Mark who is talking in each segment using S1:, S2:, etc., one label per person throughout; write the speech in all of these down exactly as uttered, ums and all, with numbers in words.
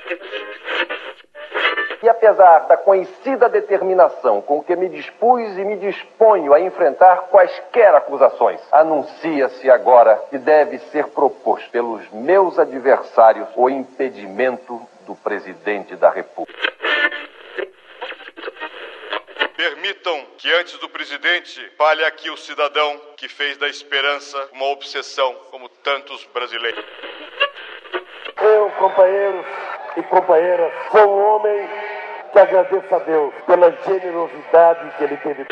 S1: E apesar da conhecida determinação com que me dispus e me disponho a enfrentar quaisquer acusações, anuncia-se agora que deve ser proposto pelos meus adversários o impedimento do presidente da República.
S2: Permitam que antes do presidente fale aqui o cidadão que fez da esperança uma obsessão, como tantos brasileiros.
S3: Eu, companheiros e companheiras, sou um homem que agradeço a Deus pela generosidade que Ele teve.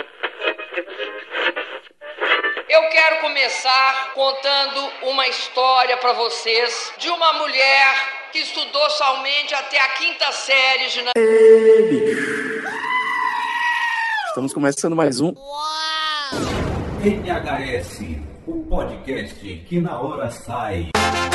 S4: Eu quero começar contando uma história para vocês de uma mulher que estudou somente até a quinta série de...
S5: Estamos começando mais um
S6: N H S, o podcast que na hora sai.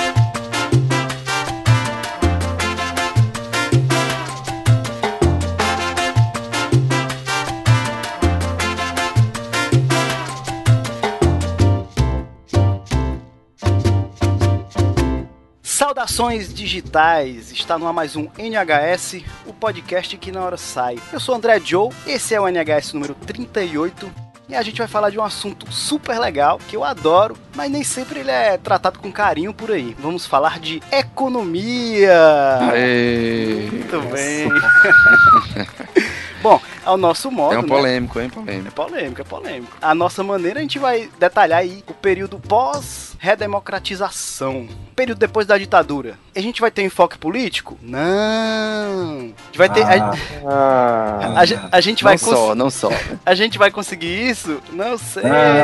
S5: Saudações digitais, está no ar mais um N H S, o podcast que na hora sai. Eu sou o André Joe, esse é o N H S número trinta e oito e a gente vai falar de um assunto super legal que eu adoro, mas nem sempre ele é tratado com carinho por aí. Vamos falar de economia.
S7: Aê.
S5: Muito bem. Bom, ao nosso modo,
S7: É um
S5: né?
S7: polêmico, é um polêmico.
S5: É polêmico, é polêmico. A nossa maneira, a gente vai detalhar aí o período pós-redemocratização. Período depois da ditadura. A gente vai ter enfoque político? Não. A gente vai ter...
S7: Ah,
S5: a, a, a, a gente vai
S7: não cons... só, não só.
S5: A gente vai conseguir isso? Não sei.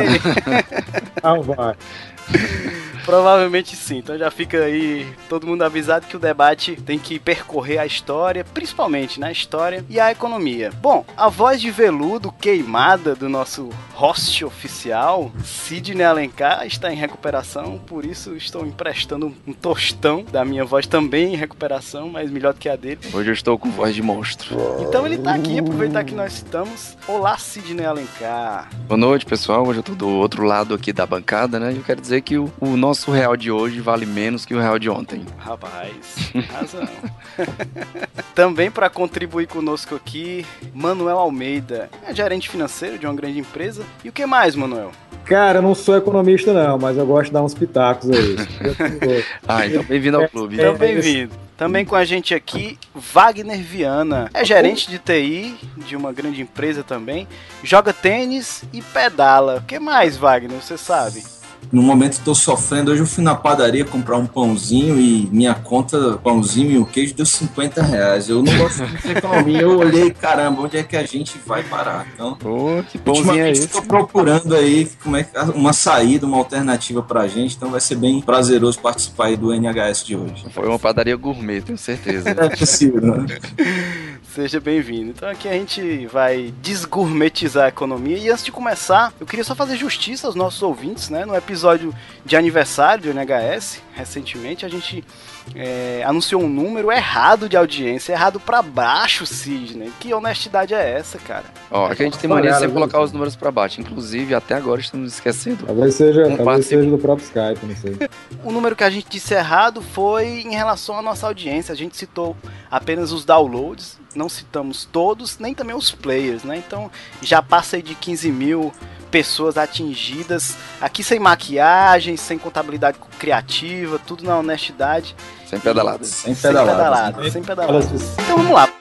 S3: Não vai.
S5: Provavelmente sim, então já fica aí todo mundo avisado que o debate tem que percorrer a história, principalmente na história e a economia. Bom, a voz de veludo queimada do nosso host oficial, Sidney Alencar, está em recuperação, por isso estou emprestando um tostão da minha voz também em recuperação, mas melhor do que a dele.
S7: Hoje eu estou com voz de monstro.
S5: Então ele está aqui, aproveitar que nós estamos. Olá, Sidney Alencar.
S7: Boa noite, pessoal. Hoje eu estou do outro lado aqui da bancada, né? E eu quero dizer que o, o nosso O real de hoje vale menos que o real de ontem.
S5: Rapaz, razão. Também para contribuir conosco aqui, Manuel Almeida, é gerente financeiro de uma grande empresa. E o que mais, Manuel?
S8: Cara, eu não sou economista não, mas eu gosto de dar uns pitacos aí.
S7: Ah, então bem-vindo ao clube.
S5: Então bem-vindo. Também com a gente aqui, Wagner Viana. É gerente de T I de uma grande empresa também. Joga tênis e pedala. O que mais, Wagner? Você sabe?
S9: No momento estou sofrendo. Hoje eu fui na padaria comprar um pãozinho e minha conta, pãozinho e o queijo, deu cinquenta reais. Eu não gosto de economia. Eu olhei, caramba, onde é que a gente vai parar? Então,
S7: oh, que pãozinho é esse?
S9: Estou procurando aí como é, uma saída, uma alternativa pra gente. Então vai ser bem prazeroso participar aí do N H S de hoje.
S7: Foi uma padaria gourmet, tenho certeza.
S9: É possível, né?
S5: Seja bem-vindo. Então aqui a gente vai desgourmetizar a economia. E antes de começar, eu queria só fazer justiça aos nossos ouvintes, né? No episódio de aniversário do N H S, recentemente, a gente é, anunciou um número errado de audiência, errado pra baixo, Sidney. Que honestidade é essa, cara?
S7: Ó, aqui a gente tem mania de sempre colocar os números pra baixo. Inclusive, até agora estamos esquecendo.
S8: Talvez seja, um talvez seja do próprio Skype, não sei.
S5: O número que a gente disse errado foi em relação à nossa audiência. A gente citou apenas os downloads, não citamos todos, nem também os players, né? Então já passa aí de quinze mil pessoas atingidas, aqui sem maquiagem, sem contabilidade criativa, tudo na honestidade.
S7: Sem pedaladas.
S9: Sem
S5: Sem
S9: pedaladas.
S5: pedaladas, sem pedaladas. Então vamos lá.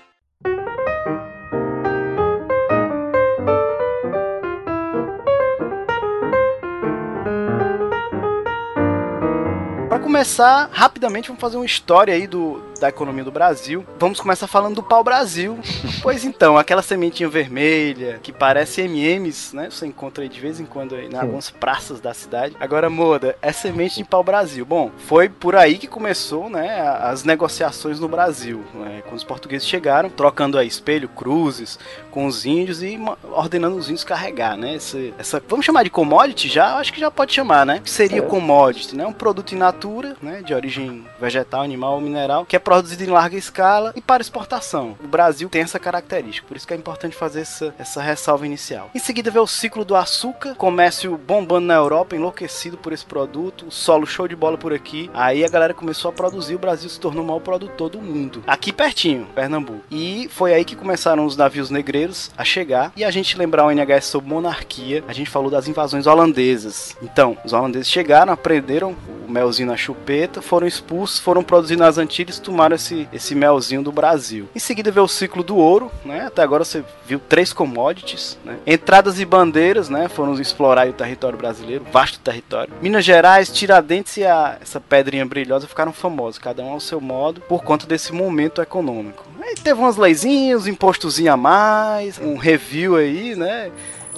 S5: Para começar, rapidamente vamos fazer uma história aí do, da economia do Brasil. Vamos começar falando do pau-brasil. Pois então, aquela sementinha vermelha que parece M e M's, né? Você encontra aí de vez em quando aí, em algumas praças da cidade. Agora, moda, é semente de pau-brasil. Bom, foi por aí que começou, né, as negociações no Brasil, né, quando os portugueses chegaram, trocando aí espelho, cruzes com os índios e ordenando os índios carregar, né? Essa, essa, vamos chamar de commodity já? Acho que já pode chamar, né? Que seria commodity, né? Um produto in natura açúcar, né, de origem vegetal, animal ou mineral, que é produzido em larga escala e para exportação. O Brasil tem essa característica, por isso que é importante fazer essa, essa ressalva inicial. Em seguida vem o ciclo do açúcar, comércio bombando na Europa, enlouquecido por esse produto, o solo show de bola por aqui, aí a galera começou a produzir, o Brasil se tornou o maior produtor do mundo, aqui pertinho, Pernambuco. E foi aí que começaram os navios negreiros a chegar, e a gente lembrar o N H S sobre monarquia, a gente falou das invasões holandesas. Então, os holandeses chegaram, aprenderam o melzinho na chupeta, foram expulsos, foram produzidos nas Antilhas, tomaram esse, esse melzinho do Brasil. Em seguida veio o ciclo do ouro, né? Até agora você viu três commodities, né? Entradas e bandeiras, né? Foram explorar o território brasileiro, vasto território. Minas Gerais, Tiradentes e a, essa pedrinha brilhosa ficaram famosos, cada um ao seu modo, por conta desse momento econômico. Aí teve umas leizinhas, um impostozinho a mais, um review aí, né?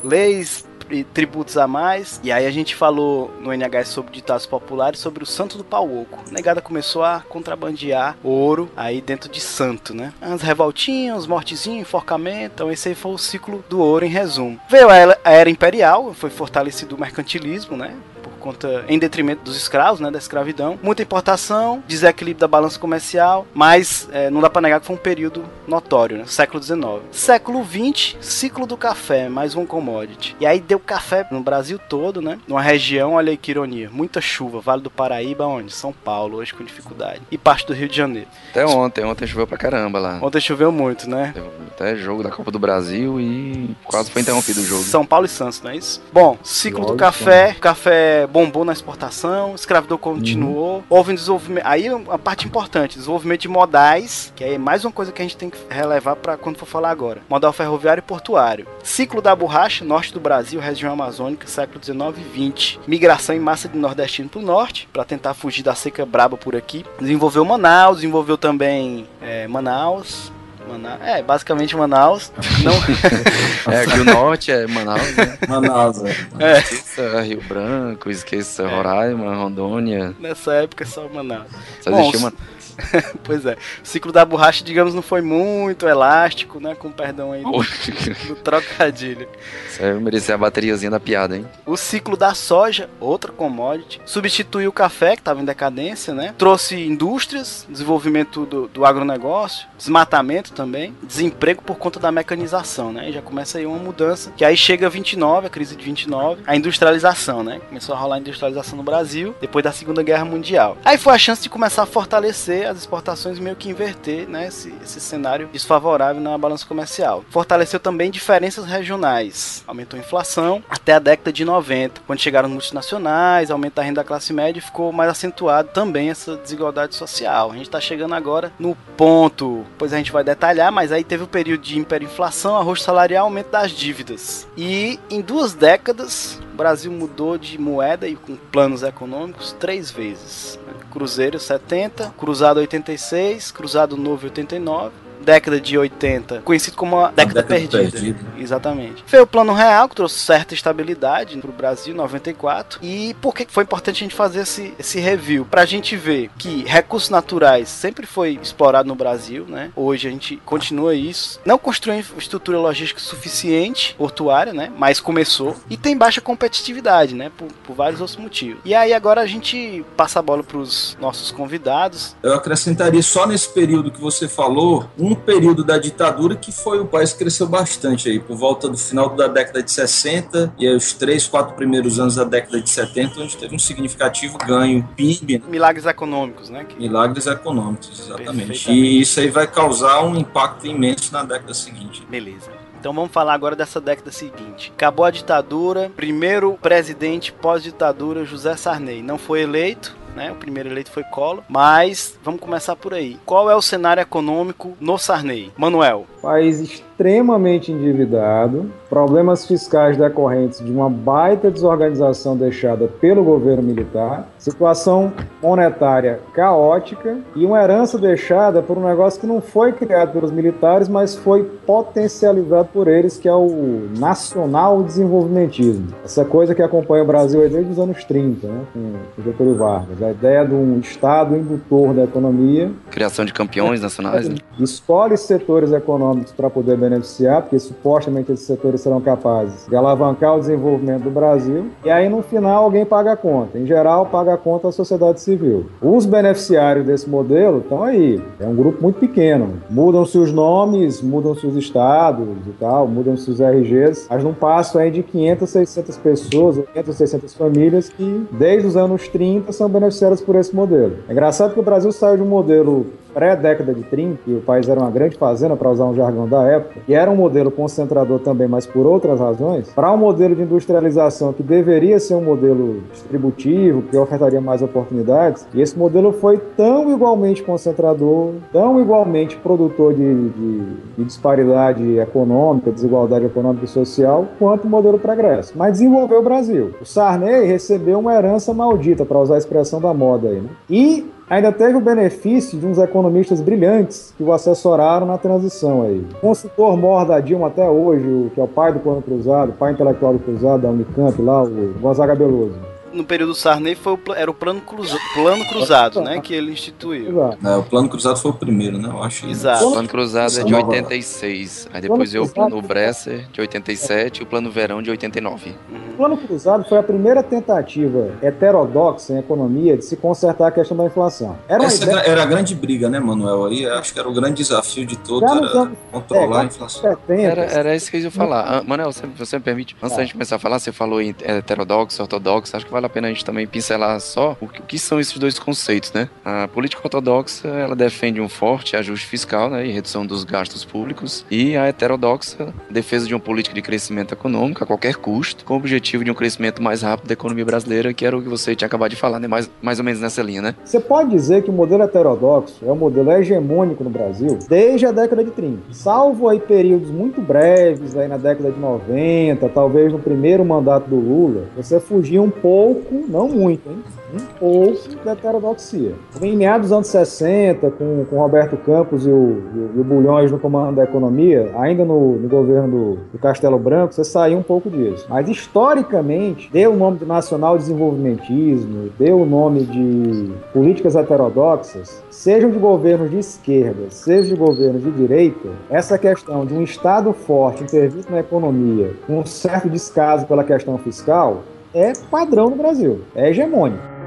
S5: Leis e tributos a mais. E aí a gente falou no N H S sobre ditados populares, sobre o Santo do Pau Oco. A negada começou a contrabandear ouro aí dentro de Santo, né? As revoltinhas, os mortezinhos, enforcamento. Então esse aí foi o ciclo do ouro em resumo. Veio a Era Imperial, foi fortalecido o mercantilismo, né? Conta, em detrimento dos escravos, né, da escravidão, muita importação, desequilíbrio da balança comercial, mas é, não dá para negar que foi um período notório, né, século dezenove. Século vinte, ciclo do café, mais um commodity. E aí deu café no Brasil todo, né, numa região, olha aí que ironia, muita chuva, Vale do Paraíba, onde? São Paulo, hoje com dificuldade, e parte do Rio de Janeiro.
S7: Até ontem, ontem choveu pra caramba lá.
S5: Ontem choveu muito, né?
S7: Até jogo da Copa do Brasil e quase foi interrompido o jogo.
S5: São Paulo e Santos, não é isso? Bom, ciclo Lógico, do café, né? Café bombou na exportação, escravidão continuou, uhum. Houve um desenvolvimento, aí a parte importante, desenvolvimento de modais, que é mais uma coisa que a gente tem que relevar para quando for falar agora, modal ferroviário e portuário. Ciclo da borracha, norte do Brasil, região amazônica, século dezenove e vinte. Migração em massa de nordestino para o norte, para tentar fugir da seca braba por aqui. Desenvolveu Manaus, desenvolveu também é, Manaus, Manaus. É, basicamente Manaus. Não...
S7: é, aqui o norte é Manaus, né?
S9: Manaus, é.
S7: é. Esqueça Rio Branco, esqueça é. Roraima, Rondônia.
S5: Nessa época é só Manaus.
S7: Só existiu Manaus.
S5: Pois é, o ciclo da borracha, digamos, não foi muito elástico, né? Com perdão aí do, do trocadilho.
S7: Isso aí merecia a bateriazinha da piada, hein?
S5: O ciclo da soja, outra commodity, substituiu o café, que estava em decadência, né? Trouxe indústrias, desenvolvimento do, do agronegócio, desmatamento também, desemprego por conta da mecanização, né? E já começa aí uma mudança, que aí chega vinte e nove, a crise de vinte e nove, a industrialização, né? Começou a rolar a industrialização no Brasil, depois da Segunda Guerra Mundial. Aí foi a chance de começar a fortalecer as exportações, meio que inverter, né, esse, esse cenário desfavorável na balança comercial. Fortaleceu também diferenças regionais, aumentou a inflação até a década de noventa, quando chegaram multinacionais, aumenta a renda da classe média e ficou mais acentuado também essa desigualdade social. A gente está chegando agora no ponto, pois a gente vai detalhar, mas aí teve o período de hiperinflação, arroz salarial, aumento das dívidas. E em duas décadas, o Brasil mudou de moeda e com planos econômicos três vezes. Cruzeiro setenta, Cruzado oitenta e seis, Cruzado Novo oitenta e nove, década de oitenta, conhecido como a década, a década perdida. perdida. Exatamente. Foi o Plano Real que trouxe certa estabilidade para o Brasil, noventa e quatro. E por que foi importante a gente fazer esse, esse review? Para a gente ver que recursos naturais sempre foi explorado no Brasil, né? Hoje a gente continua isso. Não construiu estrutura logística suficiente, portuária, né? Mas começou. E tem baixa competitividade, né? Por, por vários outros motivos. E aí agora a gente passa a bola para os nossos convidados.
S9: Eu acrescentaria só nesse período que você falou, um período da ditadura que foi o país que cresceu bastante aí, por volta do final da década de sessenta e aí os três, quatro primeiros anos da década de setenta, onde teve um significativo ganho, P I B. Né?
S5: Milagres econômicos, né? Que...
S9: Milagres econômicos, exatamente. E isso aí vai causar um impacto imenso na década seguinte.
S5: Beleza. Então vamos falar agora dessa década seguinte. Acabou a ditadura, primeiro presidente pós-ditadura, José Sarney, não foi eleito, né? O primeiro eleito foi Collor, mas vamos começar por aí. Qual é o cenário econômico no Sarney? Manuel.
S8: País extremamente endividado, problemas fiscais decorrentes de uma baita desorganização deixada pelo governo militar, situação monetária caótica e uma herança deixada por um negócio que não foi criado pelos militares, mas foi potencializado por eles, que é o nacional desenvolvimentismo. Essa coisa que acompanha o Brasil desde os anos trinta, né, com o Getúlio Vargas. A ideia de um Estado indutor da economia.
S7: Criação de campeões nacionais, né?
S8: Escolhe setores econômicos para poder beneficiar, porque supostamente esses setores serão capazes de alavancar o desenvolvimento do Brasil, e aí no final alguém paga a conta. Em geral, paga a conta a sociedade civil. Os beneficiários desse modelo estão aí, é um grupo muito pequeno. Mudam-se os nomes, mudam-se os estados e tal, mudam-se os R Gs, mas num passo aí de quinhentas, seiscentas pessoas, quinhentas, seiscentas famílias que desde os anos trinta são beneficiadas por esse modelo. É engraçado que o Brasil saiu de um modelo pré-década de trinta, que o país era uma grande fazenda, para usar um jargão da época, e era um modelo concentrador também, mas por outras razões, para um modelo de industrialização que deveria ser um modelo distributivo, que ofertaria mais oportunidades, e esse modelo foi tão igualmente concentrador, tão igualmente produtor de, de, de disparidade econômica, desigualdade econômica e social, quanto o modelo progresso. Mas desenvolveu o Brasil. O Sarney recebeu uma herança maldita, para usar a expressão da moda aí, né? E ainda teve o benefício de uns economistas brilhantes que o assessoraram na transição aí. O consultor mor da Dilma até hoje, o, que é o pai do Plano Cruzado, pai intelectual do Cruzado, da Unicamp lá, o Gonzaga Beloso.
S5: No período Sarney foi o, era o plano, cruza, plano Cruzado, né, que ele instituiu.
S9: É, o Plano Cruzado foi o primeiro, né, eu acho.
S5: Exato.
S7: O Plano Cruzado é de oitenta e seis, aí depois veio o Plano Bresser de oitenta e sete e o Plano Verão de oitenta e nove.
S8: O Plano Cruzado foi a primeira tentativa heterodoxa em economia de se consertar a questão da inflação.
S9: Era Essa ideia... era a grande briga, né, Manuel? Aí acho que era o grande desafio de todos, era anos... controlar é, a inflação.
S5: Era, era isso que eu ia falar. Manuel, você, você me permite, antes da gente começar a falar, você falou em heterodoxo, ortodoxo, acho que vale a pena a gente também pincelar só o que, o que são esses dois conceitos, né? A política ortodoxa, ela defende um forte ajuste fiscal, né, e redução dos gastos públicos, e a heterodoxa, defesa de uma política de crescimento econômico a qualquer custo, com o objetivo de um crescimento mais rápido da economia brasileira, que era o que você tinha acabado de falar, né? Mais, mais ou menos nessa linha, né?
S8: Você pode dizer que o modelo heterodoxo é um modelo hegemônico no Brasil desde a década de trinta, salvo aí períodos muito breves aí na década de noventa, talvez no primeiro mandato do Lula, você fugia um pouco, não muito, hein? Um pouco da heterodoxia. Em meados dos anos sessenta, com, com Roberto Campos e o, e o Bulhões no comando da economia, ainda no, no governo do, do Castelo Branco, você saiu um pouco disso. Mas, historicamente, deu o nome de nacional desenvolvimentismo, deu o nome de políticas heterodoxas, sejam de governos de esquerda, sejam de governos de direita, essa questão de um Estado forte intervindo na economia, com um certo descaso pela questão fiscal, é padrão no Brasil, é hegemônico.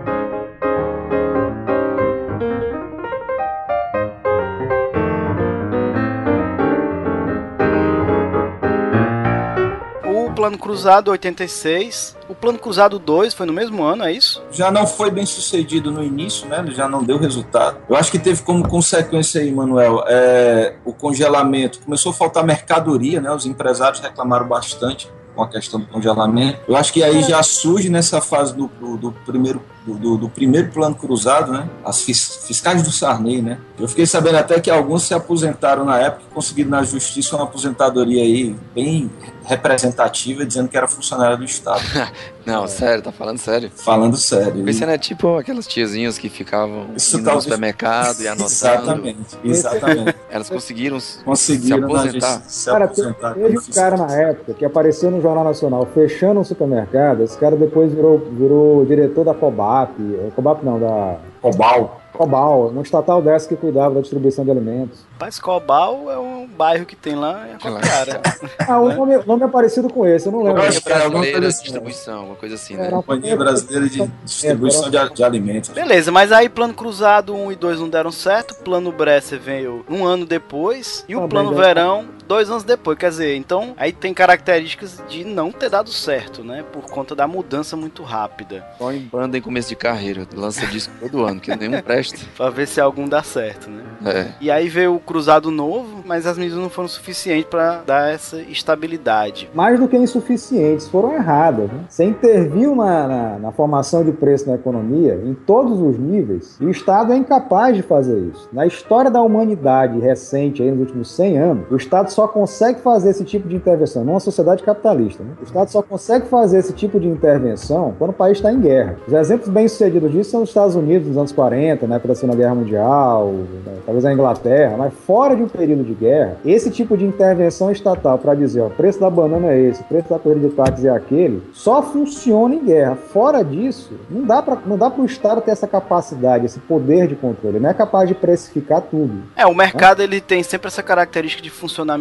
S5: O Plano Cruzado oitenta e seis, o Plano Cruzado dois foi no mesmo ano, é isso?
S9: Já não foi bem sucedido no início, né? Ele já não deu resultado. Eu acho que teve como consequência aí, Manuel, é, o congelamento. Começou a faltar mercadoria, né? Os empresários reclamaram bastante com a questão do congelamento. Eu acho que aí já surge nessa fase do, do, do primeiro do, do, do primeiro Plano Cruzado, né? As fis, fiscais do Sarney, né? Eu fiquei sabendo até que alguns se aposentaram na época e conseguiram na justiça uma aposentadoria aí bem representativa, dizendo que era funcionário do Estado.
S7: Não, é. Sério, tá falando sério?
S9: Falando sério.
S7: Pensando, é tipo aquelas tiazinhas que ficavam
S9: Isso
S7: tá no supermercado e anotando.
S9: Exatamente, exatamente.
S7: Elas conseguiram,
S9: conseguiram
S7: se aposentar.
S9: Se
S8: cara,
S9: aposentar
S8: teve um cara na época que apareceu no Jornal Nacional fechando um supermercado. Esse cara depois virou, virou diretor da Cobap. Cobap não, da
S9: Cobal.
S8: Cobal, uma estatal dessa que cuidava da distribuição de alimentos.
S5: Mas Cobal é um bairro que tem lá em Acocara.
S8: Ah, o nome, o nome é parecido com esse, eu não lembro.
S7: Companhia Brasileira de Distribuição, uma coisa assim, né?
S9: Companhia Brasileira de Distribuição de, de Alimentos.
S5: Beleza, mas aí Plano Cruzado um e dois não deram certo, Plano Bresser veio um ano depois, e o Plano Verão dois anos depois, quer dizer, então aí tem características de não ter dado certo, né? Por conta da mudança muito rápida.
S7: Só em banda em começo de carreira, lança disco todo ano, que nenhum presta.
S5: Pra ver se algum dá certo, né?
S7: É.
S5: E aí veio o Cruzado Novo, mas as medidas não foram suficientes para dar essa estabilidade.
S8: Mais do que insuficientes, foram erradas. Né? Você interviu na, na, na formação de preço na economia em todos os níveis, e o Estado é incapaz de fazer isso. Na história da humanidade recente, aí, nos últimos cem anos, o Estado só consegue fazer esse tipo de intervenção numa sociedade capitalista. Né? O Estado só consegue fazer esse tipo de intervenção quando o país está em guerra. Os exemplos bem-sucedidos disso são os Estados Unidos nos anos quarenta, na época da Segunda Guerra Mundial, talvez a Inglaterra, mas fora de um período de guerra, esse tipo de intervenção estatal para dizer, ó, o preço da banana é esse, o preço da corrida de táxi é aquele, só funciona em guerra. Fora disso, não dá para não dá para o Estado ter essa capacidade, esse poder de controle. Ele não é capaz de precificar tudo.
S5: É, o mercado, né? Ele tem sempre essa característica de funcionar melhor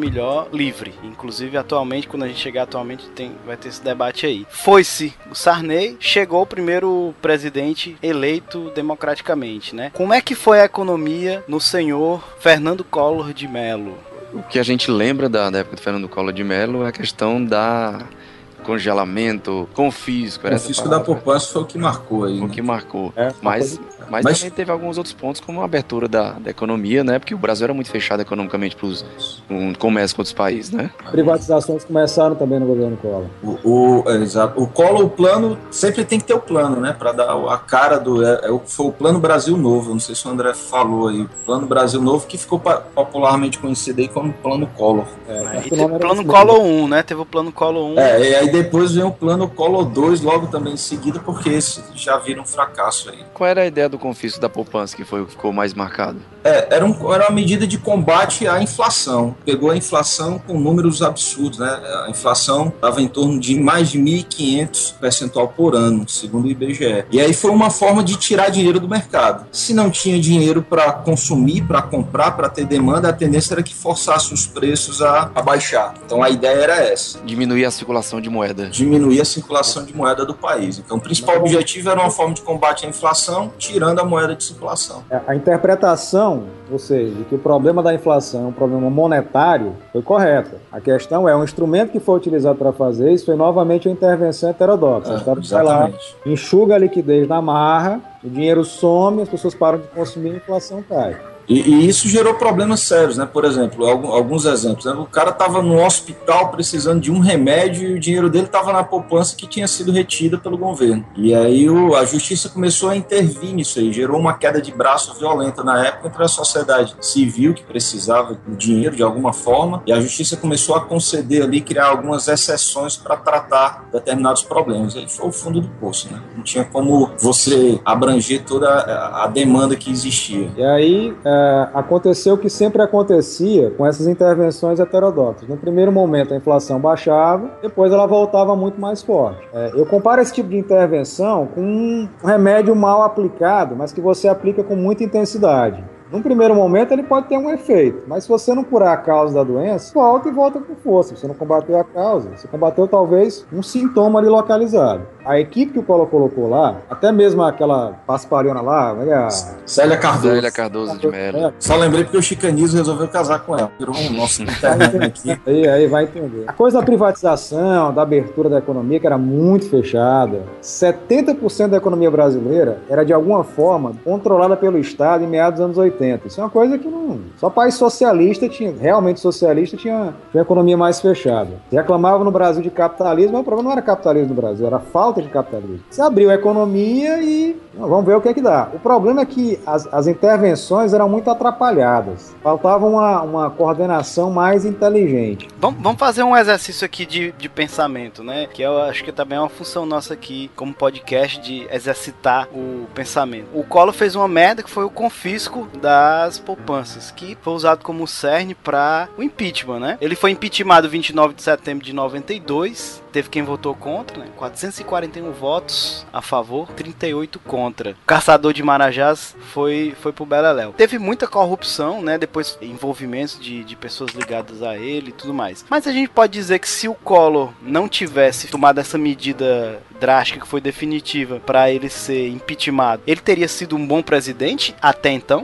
S5: melhor livre. Inclusive, atualmente, quando a gente chegar atualmente, tem, vai ter esse debate aí. Foi-se o Sarney, chegou o primeiro presidente eleito democraticamente, né? Como é que foi a economia no senhor Fernando Collor de Mello?
S7: O que a gente lembra da, da época do Fernando Collor de Mello é a questão da congelamento, confisco.
S9: O confisco da poupança foi o que marcou aí.
S7: O
S9: né?
S7: que marcou.
S8: É,
S7: mas, mas,
S9: mas
S7: também teve alguns outros pontos, como a abertura da, da economia, né? Porque o Brasil era muito fechado economicamente para o comércio com outros países, né?
S8: Privatizações começaram também no governo Collor.
S9: O, o, é, exato. O Collor, o plano, sempre tem que ter o plano, né? Para dar a cara do... É, é, foi o Plano Brasil Novo, não sei se o André falou aí. O Plano Brasil Novo, que ficou pa, popularmente conhecido aí como Plano Collor.
S5: É, e teve o Plano Collor um, né? Teve o Plano Collor um.
S9: É, e aí depois vem o Plano Collor dois logo também em seguida, porque esse já vira um fracasso aí.
S7: Qual era a ideia do confisco da poupança que foi o que ficou mais marcado?
S9: É, era, um, era uma medida de combate à inflação. Pegou a inflação com números absurdos, né? A inflação estava em torno de mais de mil e quinhentos percentual por ano, segundo o I B G E. E aí foi uma forma de tirar dinheiro do mercado. Se não tinha dinheiro para consumir, para comprar, para ter demanda, a tendência era que forçasse os preços a, a baixar. Então a ideia era essa.
S7: Diminuir a circulação de moeda.
S9: Diminuir a circulação de moeda do país. Então o principal objetivo era uma forma de combate à inflação, tirando a moeda de circulação.
S8: A interpretação, ou seja, de que o problema da inflação é um problema monetário, foi correta. A questão é, um instrumento que foi utilizado para fazer isso foi novamente uma intervenção heterodoxa.
S9: É,
S8: o Estado vai lá, enxuga a liquidez na marra, o dinheiro some, as pessoas param de consumir e a inflação cai.
S9: E, e isso gerou problemas sérios, né? Por exemplo, alguns exemplos. Né? O cara estava no hospital precisando de um remédio e o dinheiro dele estava na poupança que tinha sido retida pelo governo. E aí o, a justiça começou a intervir nisso aí, gerou uma queda de braço violenta na época entre a sociedade civil, que precisava do dinheiro de alguma forma, e a justiça começou a conceder ali, criar algumas exceções para tratar determinados problemas. Aí foi o fundo do poço, né? Não tinha como você abranger toda a, a demanda que existia.
S8: E aí... É... aconteceu o que sempre acontecia com essas intervenções heterodoxas. No primeiro momento a inflação baixava, depois ela voltava muito mais forte. É, eu comparo esse tipo de intervenção com um remédio mal aplicado, mas que você aplica com muita intensidade. Num primeiro momento ele pode ter um efeito, mas se você não curar a causa da doença, volta e volta com força. Você não combateu a causa, você combateu talvez um sintoma ali localizado. A equipe que o Collor colocou lá, até mesmo aquela paspalhona lá, a...
S9: Célia Cardoso.
S7: Célia Cardoso de Mello.
S9: Só lembrei porque o Chicanizo resolveu casar com ela. Virou um nosso aqui.
S8: Aí, aí vai entender. A coisa da privatização, da abertura da economia, que era muito fechada, setenta por cento da economia brasileira era de alguma forma controlada pelo Estado em meados dos anos oitenta. Isso é uma coisa que não... Só país socialista tinha, realmente socialista, tinha, tinha uma economia mais fechada. Se reclamava no Brasil de capitalismo, mas o problema não era capitalismo no Brasil, era falta de capitalismo. Você abriu a economia e vamos ver o que é que dá. O problema é que as, as intervenções eram muito atrapalhadas. Faltava uma, uma coordenação mais inteligente.
S5: Vamos, vamos fazer um exercício aqui de, de pensamento, né? Que eu acho que também é uma função nossa aqui, como podcast, de exercitar o pensamento. O Collor fez uma merda que foi o confisco das poupanças, que foi usado como cerne para o impeachment, né? Ele foi impeachmentado vinte e nove de setembro de noventa e dois, teve quem votou contra, né? quatrocentos e quarenta e um votos a favor, trinta e oito contra. O caçador de Marajás foi, foi pro Beleléu. Teve muita corrupção, né? Depois envolvimentos de, de pessoas ligadas a ele e tudo mais. Mas a gente pode dizer que se o Collor não tivesse tomado essa medida drástica que foi definitiva para ele ser impeachmentado, ele teria sido um bom presidente até então?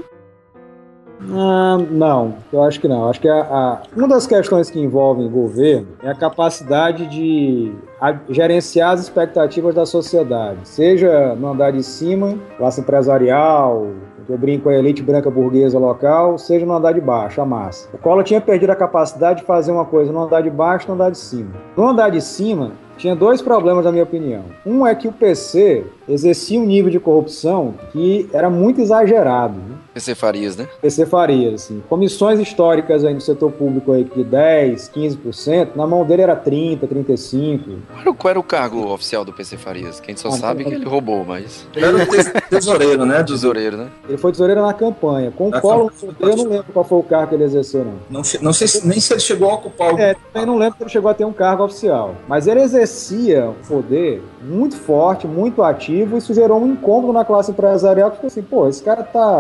S8: Ah, não, eu acho que não. Eu acho que a, a, uma das questões que envolvem o governo é a capacidade de a, gerenciar as expectativas da sociedade, seja no andar de cima, classe empresarial, eu brinco com a elite branca burguesa local, seja no andar de baixo, a massa. O Collor tinha perdido a capacidade de fazer uma coisa no andar de baixo e no andar de cima. No andar de cima, tinha dois problemas, na minha opinião. Um é que o P C exercia um nível de corrupção que era muito exagerado, né?
S7: P C Farias, né?
S8: P C Farias, assim. Comissões históricas aí no setor público aí de dez, quinze por cento, na mão dele era trinta, trinta e cinco por cento.
S7: Qual era o cargo oficial do P C Farias? Quem só ah, sabe é que ele roubou, mas...
S9: Ele era o tesoureiro, né?
S7: Tesoureiro, né?
S8: Ele foi tesoureiro na campanha. Com o Collor, eu não lembro qual foi o cargo que ele exerceu, não.
S9: Não, não sei se, nem se ele chegou a ocupar o...
S8: É, também não lembro que ele chegou a ter um cargo oficial. Mas ele exercia um poder muito forte, muito ativo, e isso gerou um incômodo na classe empresarial, que ficou assim, pô, esse cara tá, tá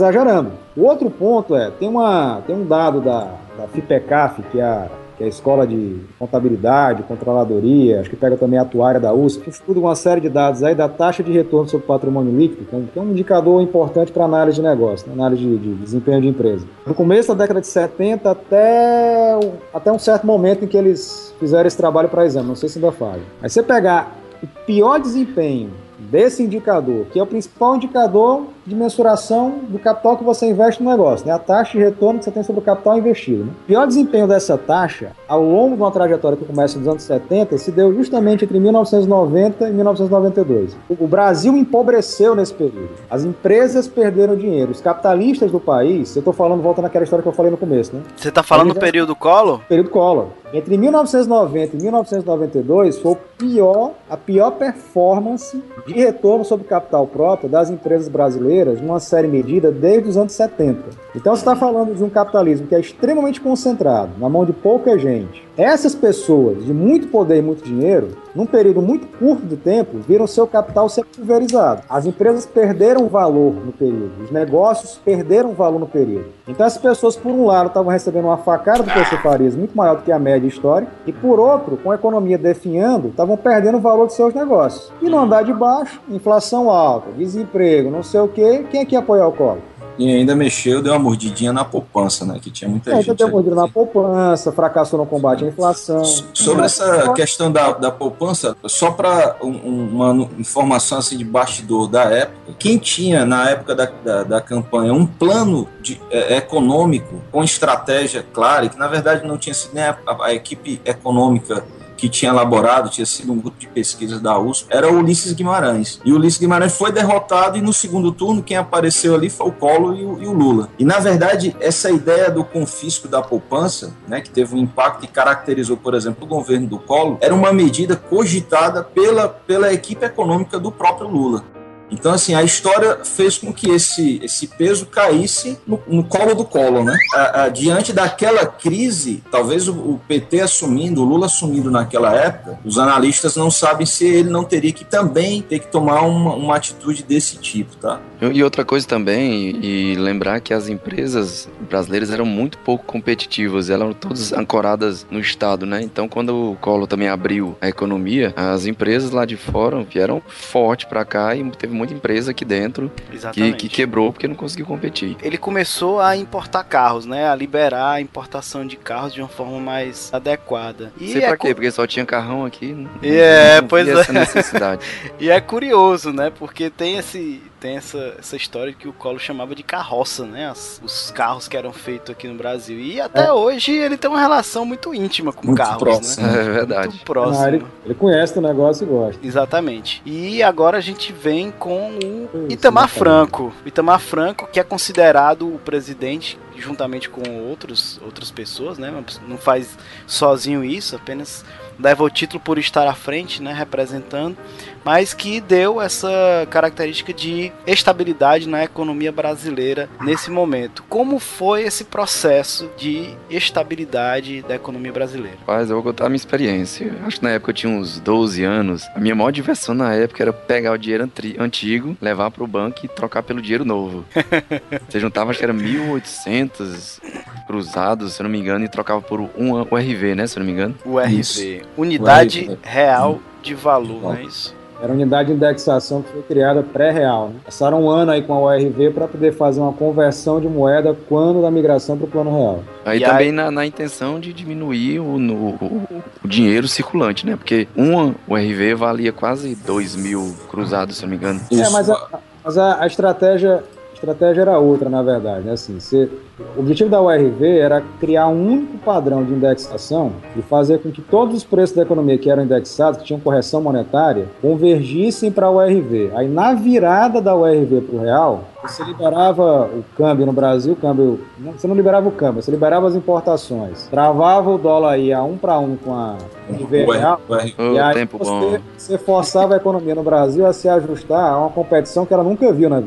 S8: exagerando. O outro ponto é, tem, uma, tem um dado da, da FIPECAF, que é a que é a Escola de Contabilidade, Controladoria, acho que pega também a atuária da U S P, que estuda uma série de dados aí da taxa de retorno sobre patrimônio líquido, que é um indicador importante para análise de negócio, né? Análise de, de desempenho de empresa. No começo da década de setenta até, até um certo momento em que eles fizeram esse trabalho para exame, não sei se ainda fazem. Aí você pegar o pior desempenho desse indicador, que é o principal indicador de mensuração do capital que você investe no negócio, né? A taxa de retorno que você tem sobre o capital investido, né? O pior desempenho dessa taxa, ao longo de uma trajetória que começa nos anos setenta, se deu justamente entre mil novecentos e noventa e mil novecentos e noventa e dois. O Brasil empobreceu nesse período. As empresas perderam dinheiro. Os capitalistas do país, eu estou falando, voltando naquela história que eu falei no começo, né?
S5: Você está falando do período Collor?
S8: Período Collor. Entre mil novecentos e noventa e mil novecentos e noventa e dois foi o pior, a pior performance de retorno sobre capital próprio das empresas brasileiras numa série medida desde os anos setenta. Então você está falando de um capitalismo que é extremamente concentrado, na mão de pouca gente. Essas pessoas de muito poder e muito dinheiro, num período muito curto de tempo, viram seu capital ser pulverizado. As empresas perderam valor no período, os negócios perderam valor no período. Então as pessoas, por um lado, estavam recebendo uma facada do P C Farias muito maior do que a média histórica, e por outro, com a economia definhando, estavam perdendo o valor de seus negócios. E no andar de baixo, inflação alta, desemprego, não sei o quê, quem é que ia apoiar o Collor?
S9: E ainda mexeu, deu uma mordidinha na poupança, né? Que tinha muita
S8: é,
S9: gente.
S8: Ainda deu uma mordidinha na poupança, fracassou no combate à inflação.
S9: Sobre essa questão da, da poupança, só para um, uma informação assim de bastidor da época, quem tinha na época da, da, da campanha um plano de, é, econômico com estratégia clara, e que na verdade não tinha sido nem a, a, a equipe econômica que tinha elaborado, tinha sido um grupo de pesquisa da U S P, era o Ulisses Guimarães. E o Ulisses Guimarães foi derrotado, e no segundo turno quem apareceu ali foi o Collor e o, e o Lula. E na verdade essa ideia do confisco da poupança, né, que teve um impacto e caracterizou, por exemplo, o governo do Collor, era uma medida cogitada pela, pela equipe econômica do próprio Lula. Então, assim, a história fez com que esse, esse peso caísse no, no colo do Collor, né? A, a, diante daquela crise, talvez o, o P T assumindo, o Lula assumindo naquela época, os analistas não sabem se ele não teria que também ter que tomar uma, uma atitude desse tipo, tá?
S7: E outra coisa também, e lembrar que as empresas brasileiras eram muito pouco competitivas, elas eram todas ancoradas no Estado, né? Então, quando o Collor também abriu a economia, as empresas lá de fora vieram forte pra cá e teve muita empresa aqui dentro que, que quebrou porque não conseguiu competir.
S5: Ele começou a importar carros, né? A liberar a importação de carros de uma forma mais adequada.
S7: E sei é pra quê? Cu... Porque só tinha carrão aqui. Não,
S5: é,
S7: não
S5: pois é.
S7: Essa necessidade.
S5: E é curioso, né? Porque tem esse... tem essa, essa história que o Collor chamava de carroça, né? As, os carros que eram feitos aqui no Brasil. E até é. hoje ele tem uma relação muito íntima com
S9: muito
S5: carros,
S9: próximo,
S5: né?
S7: É verdade.
S5: Muito próximo.
S8: Ah, ele, ele conhece o negócio e gosta.
S5: Exatamente. E agora a gente vem com o Itamar Franco. O Itamar Franco, que é considerado o presidente, juntamente com outros, outras pessoas, né? Não faz sozinho isso, apenas leva o título por estar à frente, né? Representando, mas que deu essa característica de estabilidade na economia brasileira nesse momento. Como foi esse processo de estabilidade da economia brasileira?
S7: Mas eu vou contar a minha experiência. Acho que na época eu tinha uns doze anos. A minha maior diversão na época era pegar o dinheiro antigo, levar pro banco e trocar pelo dinheiro novo. Você juntava, acho que era mil e oitocentos cruzados, se eu não me engano, e trocava por um U R V, né? Se eu não me engano.
S5: U R V. Isso. Unidade
S8: U R V.
S5: Real de valor, não é isso?
S8: Era a unidade de indexação que foi criada pré-real, né? Passaram um ano aí com a U R V para poder fazer uma conversão de moeda quando da migração para o plano real.
S7: Aí e também aí... Na, na intenção de diminuir o, no, o, o dinheiro circulante, né? Porque uma U R V valia quase dois mil cruzados, se eu não me engano.
S8: É, mas a, mas a, a estratégia... A estratégia era outra, na verdade, né? Assim, você, o objetivo da U R V era criar um único padrão de indexação e fazer com que todos os preços da economia que eram indexados, que tinham correção monetária, convergissem para a U R V. Aí, na virada da U R V para o real, você liberava o câmbio no Brasil, o câmbio, você não liberava o câmbio, você liberava as importações, travava o dólar aí a um para um com a U R V real,
S7: e aí
S8: você, você forçava a economia no Brasil a se ajustar a uma competição que ela nunca viu na vida.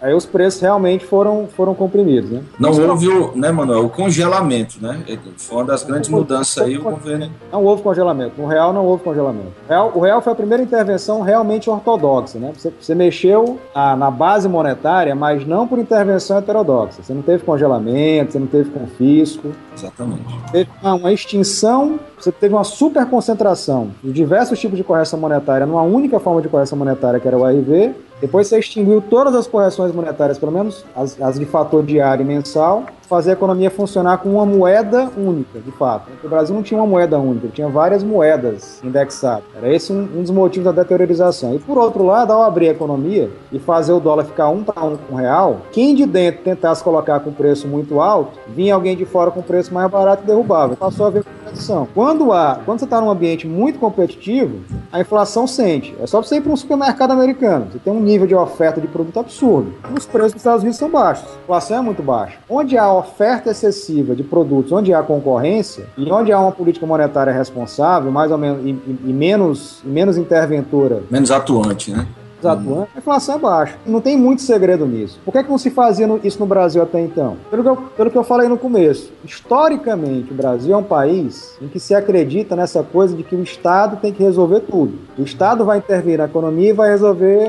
S8: Aí os preços realmente foram, foram comprimidos, né?
S9: Não
S8: Isso
S9: houve, o, né, Manuel, o congelamento, né? Foi uma das grandes mudanças aí, o governo...
S8: Não houve congelamento. No real não houve congelamento. O real, o real foi a primeira intervenção realmente ortodoxa, né? Você, você mexeu a, na base monetária, mas não por intervenção heterodoxa. Você não teve congelamento, você não teve confisco.
S9: Exatamente.
S8: Teve uma, uma extinção, você teve uma super concentração de diversos tipos de correção monetária numa única forma de correção monetária, que era o R V. Depois você extinguiu todas as correções monetárias, pelo menos as, as de fator diário e mensal, fazer a economia funcionar com uma moeda única, de fato. Porque o Brasil não tinha uma moeda única, ele tinha várias moedas indexadas. Era esse um, um dos motivos da deteriorização. E por outro lado, ao abrir a economia e fazer o dólar ficar um para um com o real, quem de dentro tentasse colocar com preço muito alto, vinha alguém de fora com preço mais barato e derrubava. Passou a haver competição. Quando, há, quando você está num ambiente muito competitivo, a inflação sente. É só você ir para um supermercado americano. Você tem um nível de oferta de produto absurdo. Os preços dos Estados Unidos são baixos. A inflação é muito baixa. Onde há oferta excessiva de produtos, onde há concorrência e onde há uma política monetária responsável, mais ou menos, e, e, e menos, e menos interventora.
S9: Menos atuante, né?
S8: Atuante, a inflação é baixa. Não tem muito segredo nisso. Por que, que não se fazia isso no Brasil até então? Pelo que, eu, pelo que eu falei no começo, historicamente o Brasil é um país em que se acredita nessa coisa de que o Estado tem que resolver tudo. O Estado vai intervir na economia e vai resolver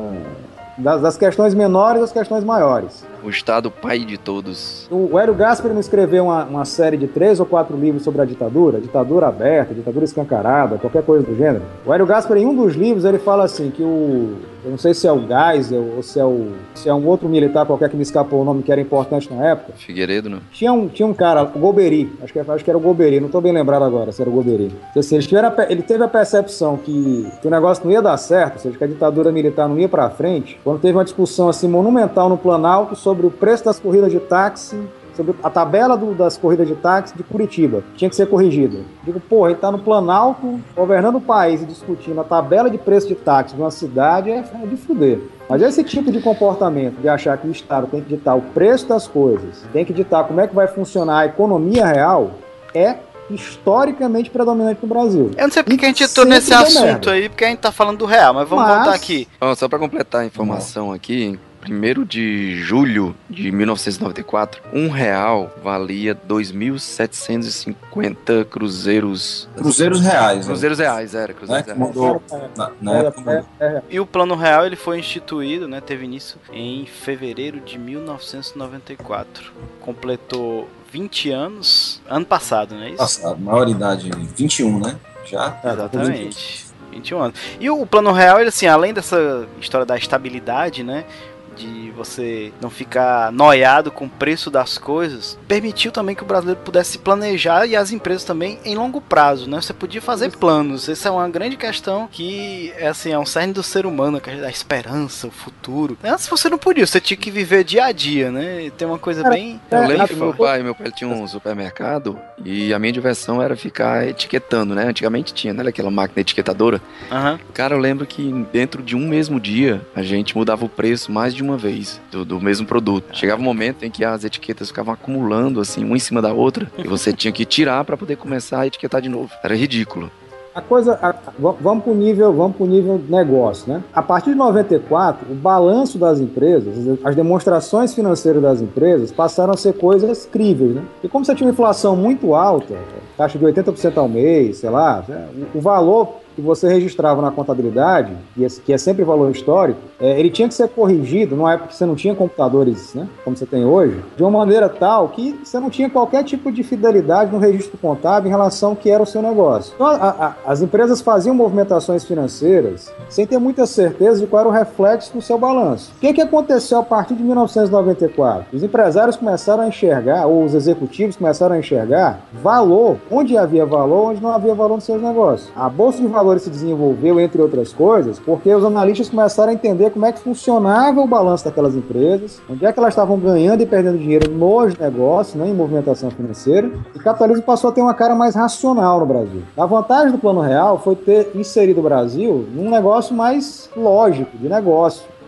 S8: das, das questões menores às questões maiores.
S7: O Estado pai de todos.
S8: O Hélio Gaspari não escreveu uma, uma série de três ou quatro livros sobre a ditadura, ditadura aberta, ditadura escancarada, qualquer coisa do gênero. O Hélio Gaspari, em um dos livros, ele fala assim que o... eu não sei se é o Geisel ou se é, o, se é um outro militar qualquer que me escapou o nome que era importante na época.
S7: Figueiredo, não?
S8: Tinha um, tinha um cara, o Golbery, acho que, acho que era o Golbery, não estou bem lembrado agora se era o Golbery. Ou seja, eles tiveram a, ele teve a percepção que, que o negócio não ia dar certo, ou seja, que a ditadura militar não ia para frente, quando teve uma discussão assim monumental no Planalto sobre o preço das corridas de táxi, sobre a tabela do, das corridas de táxi de Curitiba, que tinha que ser corrigida. Digo, pô, ele tá no Planalto, governando o país e discutindo a tabela de preço de táxi de uma cidade, é, é de fuder. Mas esse tipo de comportamento, de achar que o Estado tem que ditar o preço das coisas, tem que ditar como é que vai funcionar a economia real, é historicamente predominante no Brasil.
S5: Eu não sei porque que a gente entrou nesse assunto aí, porque a gente tá falando do real, mas vamos mas... voltar aqui.
S7: Oh, só pra completar a informação aqui, primeiro de julho de mil novecentos e noventa e quatro, um real valia dois mil setecentos e cinquenta cruzeiros...
S9: Cruzeiros reais.
S7: Cruzeiros né? reais, era. Cruzeiros
S9: é,
S7: reais.
S9: Mudou. Na, na época
S5: é, é. E o Plano Real ele foi instituído, né, teve início em fevereiro de mil novecentos e noventa e quatro. Completou vinte anos, ano passado, não é isso?
S9: Passado, maioridade, vinte e um, né? Já?
S5: Exatamente. vinte e um anos. E o Plano Real, ele, assim, além dessa história da estabilidade, né, de você não ficar noiado com o preço das coisas, permitiu também que o brasileiro pudesse se planejar e as empresas também em longo prazo, né? Você podia fazer planos. Essa é uma grande questão que é, assim, é um cerne do ser humano, a esperança, o futuro. Antes você não podia, você tinha que viver dia a dia, né? E tem uma coisa bem...
S7: Eu lembro que meu pai, meu pai tinha um supermercado e a minha diversão era ficar etiquetando, né? Antigamente tinha, né? Aquela máquina etiquetadora.
S5: Uhum.
S7: Cara, eu lembro que dentro de um mesmo dia a gente mudava o preço mais de uma vez do, do mesmo produto. Chegava um momento em que as etiquetas ficavam acumulando assim, uma em cima da outra, e você tinha que tirar para poder começar a etiquetar de novo. Era ridículo.
S8: A coisa, a, vamos pro nível, vamos pro nível negócio, né? A partir de noventa e quatro, o balanço das empresas, as demonstrações financeiras das empresas passaram a ser coisas críveis, né? E como você tinha uma inflação muito alta, taxa de oitenta por cento ao mês, sei lá, o, o valor que você registrava na contabilidade, que é sempre valor histórico, é, ele tinha que ser corrigido, numa época que você não tinha computadores, né, como você tem hoje, de uma maneira tal que você não tinha qualquer tipo de fidelidade no registro contábil em relação ao que era o seu negócio. Então, a, a, as empresas faziam movimentações financeiras sem ter muita certeza de qual era o reflexo no seu balanço. O que, que aconteceu a partir de mil novecentos e noventa e quatro? Os empresários começaram a enxergar, ou os executivos começaram a enxergar valor, onde havia valor, onde não havia valor nos seus negócios. A Bolsa de Valores se desenvolveu, entre outras coisas, porque os analistas começaram a entender como é que funcionava o balanço daquelas empresas, onde é que elas estavam ganhando e perdendo dinheiro nos negócios, né, em movimentação financeira, e o capitalismo passou a ter uma cara mais racional no Brasil. A vantagem do Plano Real foi ter inserido o Brasil num negócio mais lógico, de negócio.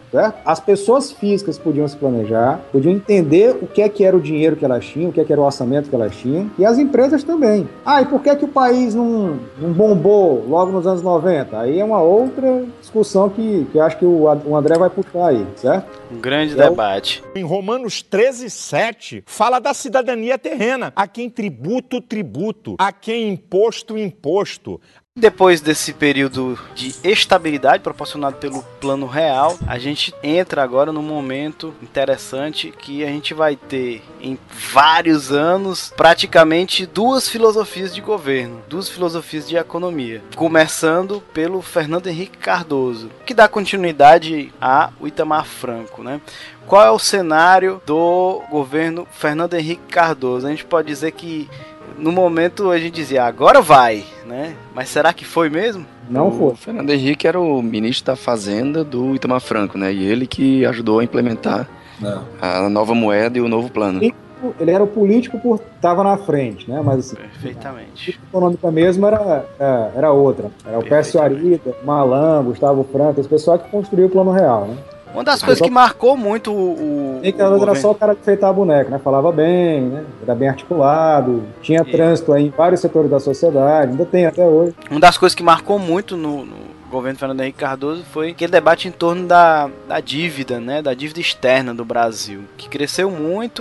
S8: certo? As pessoas físicas podiam se planejar, podiam entender o que é que era o dinheiro que elas tinham, o que é que era o orçamento que elas tinham, e as empresas também. Ah, e por que que o país não, não bombou logo nos anos noventa? Aí é uma outra discussão que, que eu acho que o, o André vai puxar aí, certo?
S5: Um grande
S8: é
S5: debate.
S10: O... Em Romanos treze, sete, fala da cidadania terrena. A quem tributo, tributo. A quem imposto, imposto.
S5: Depois desse período de estabilidade proporcionado pelo Plano Real, a gente entra agora num momento interessante que a gente vai ter em vários anos praticamente duas filosofias de governo, duas filosofias de economia, começando pelo Fernando Henrique Cardoso, que dá continuidade a Itamar Franco, né? Qual é o cenário do governo Fernando Henrique Cardoso? A gente pode dizer que no momento a gente dizia, agora vai, né? Mas será que foi mesmo?
S8: Não foi.
S7: O Fernando Henrique era o ministro da Fazenda do Itamar Franco, né? E ele que ajudou a implementar Não. a nova moeda e o novo plano.
S8: Ele era o político por estava na frente, né? Mas assim,
S5: perfeitamente.
S8: A econômica mesmo era, era, era outra. Era o Pércio Arida, Malan, Gustavo Franco, esse pessoal que construiu o Plano Real, né?
S5: Uma das coisas que marcou muito o.
S8: E Cardoso era só o cara que enfeitava boneco, né? Falava bem, né? Era bem articulado, tinha e... trânsito aí em vários setores da sociedade, ainda tem até hoje.
S5: Uma das coisas que marcou muito no, no governo Fernando Henrique Cardoso foi aquele debate em torno da, da dívida, né? Da dívida externa do Brasil, que cresceu muito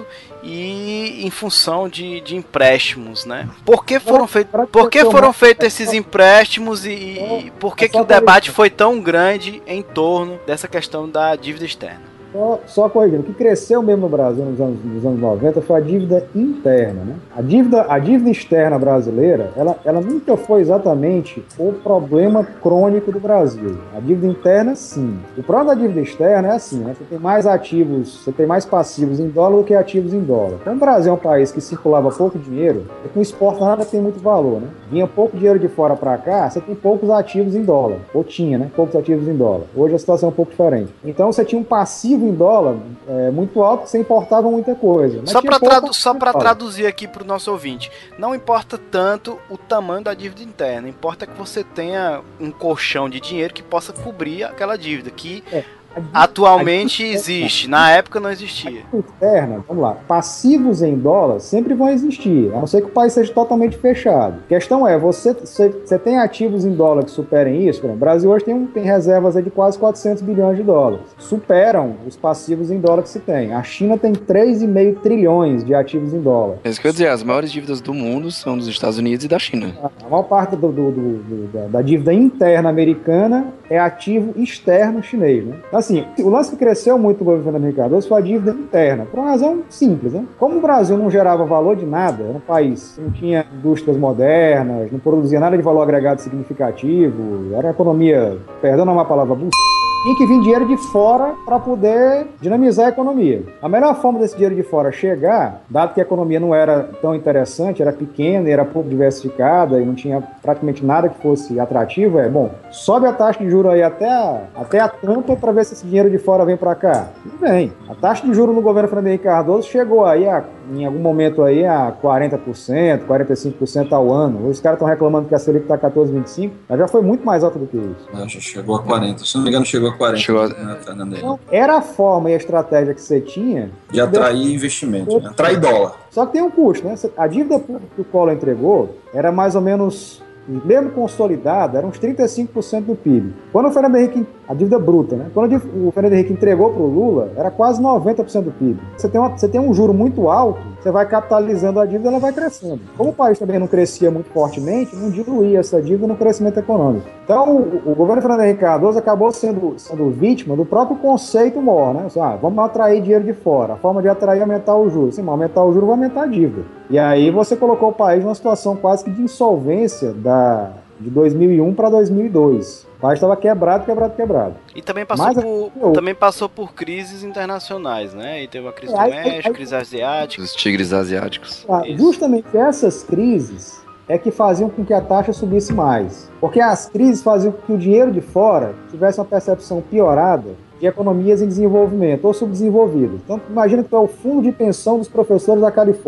S5: e em função de, de empréstimos, né? Por que foram, feit, por que foram feitos esses empréstimos e, e por que, que o debate foi tão grande em torno dessa questão da dívida externa?
S8: Só, só corrigindo, o que cresceu mesmo no Brasil nos anos, nos anos noventa foi a dívida interna, né? A dívida, a dívida externa brasileira, ela, ela nunca foi exatamente o problema crônico do Brasil. A dívida interna, sim. O problema da dívida externa é assim, né? Você tem mais ativos, você tem mais passivos em dólar do que ativos em dólar. Então o Brasil é um país que circulava pouco dinheiro, e com exporta nada tem muito valor, né? Vinha pouco dinheiro de fora para cá, você tem poucos ativos em dólar. Ou tinha, né? Poucos ativos em dólar. Hoje a situação é um pouco diferente. Então você tinha um passivo em dólar é, muito alto, você importava muita coisa.
S5: Só para tradu traduzir aqui para o nosso ouvinte, não importa tanto o tamanho da dívida interna, importa que você tenha um colchão de dinheiro que possa cobrir aquela dívida, que é. Atualmente existe, na época não existia.
S8: Externa, vamos lá, passivos em dólar sempre vão existir, a não ser que o país seja totalmente fechado. A questão é, você, você, você tem ativos em dólar que superem isso? Por exemplo, o Brasil hoje tem, tem reservas aí de quase quatrocentos bilhões de dólares. Superam os passivos em dólar que se tem. A China tem três vírgula cinco trilhões de ativos em dólar.
S7: É isso que eu ia dizer, as maiores dívidas do mundo são dos Estados Unidos e da China.
S8: A maior parte do, do, do, do, da, da dívida interna americana é ativo externo chinês, né? Assim, o lance que cresceu muito no governo Fernando Henrique Cardoso foi a dívida interna, por uma razão simples, né? Como o Brasil não gerava valor de nada, era um país que não tinha indústrias modernas, não produzia nada de valor agregado significativo, era uma economia, perdão uma palavra, bullshit, tinha que vir dinheiro de fora para poder dinamizar a economia. A melhor forma desse dinheiro de fora chegar, dado que a economia não era tão interessante, era pequena, era pouco diversificada e não tinha praticamente nada que fosse atrativo, é, bom, sobe a taxa de juros aí até a, até a tampa para ver se esse dinheiro de fora vem para cá. Não vem. A taxa de juros no governo Fernando Henrique Cardoso chegou aí a, em algum momento aí a quarenta por cento, quarenta e cinco por cento ao ano. Hoje os caras estão reclamando que a Selic está quatorze vírgula vinte e cinco, mas já foi muito mais alta do que isso.
S9: Ah, já chegou a quarenta, se não me engano chegou a quarenta. Chegou a...
S8: né, então, era a forma e a estratégia que você tinha
S9: de atrair de... investimento, né? Atrair dólar.
S8: Só que tem um custo, né? A dívida pública que o Collor entregou era mais ou menos, mesmo consolidada, era uns trinta e cinco por cento do P I B. Quando o Fernando Henrique, a dívida bruta, né? Quando o Fernando Henrique entregou para o Lula, era quase noventa por cento do P I B. Você tem, uma, você tem um juro muito alto, você vai capitalizando a dívida, ela vai crescendo. Como o país também não crescia muito fortemente, não diluía essa dívida no crescimento econômico. Então, o, o governo Fernando Henrique Cardoso acabou sendo, sendo vítima do próprio conceito maior, né? Ah, vamos atrair dinheiro de fora. A forma de atrair é aumentar o juro. Sim, mas aumentar o juro vai aumentar a dívida. E aí você colocou o país numa situação quase que de insolvência da, de dois mil e um para dois mil e dois. O país estava quebrado, quebrado, quebrado.
S5: E também passou, por, eu... também passou por crises internacionais, né? E teve uma crise é, do México, crises asiáticas.
S7: Os tigres asiáticos.
S8: Ah, justamente essas crises é que faziam com que a taxa subisse mais. Porque as crises faziam com que o dinheiro de fora tivesse uma percepção piorada de economias em desenvolvimento ou subdesenvolvidas. Então, imagina que é o fundo de pensão dos professores da Califórnia.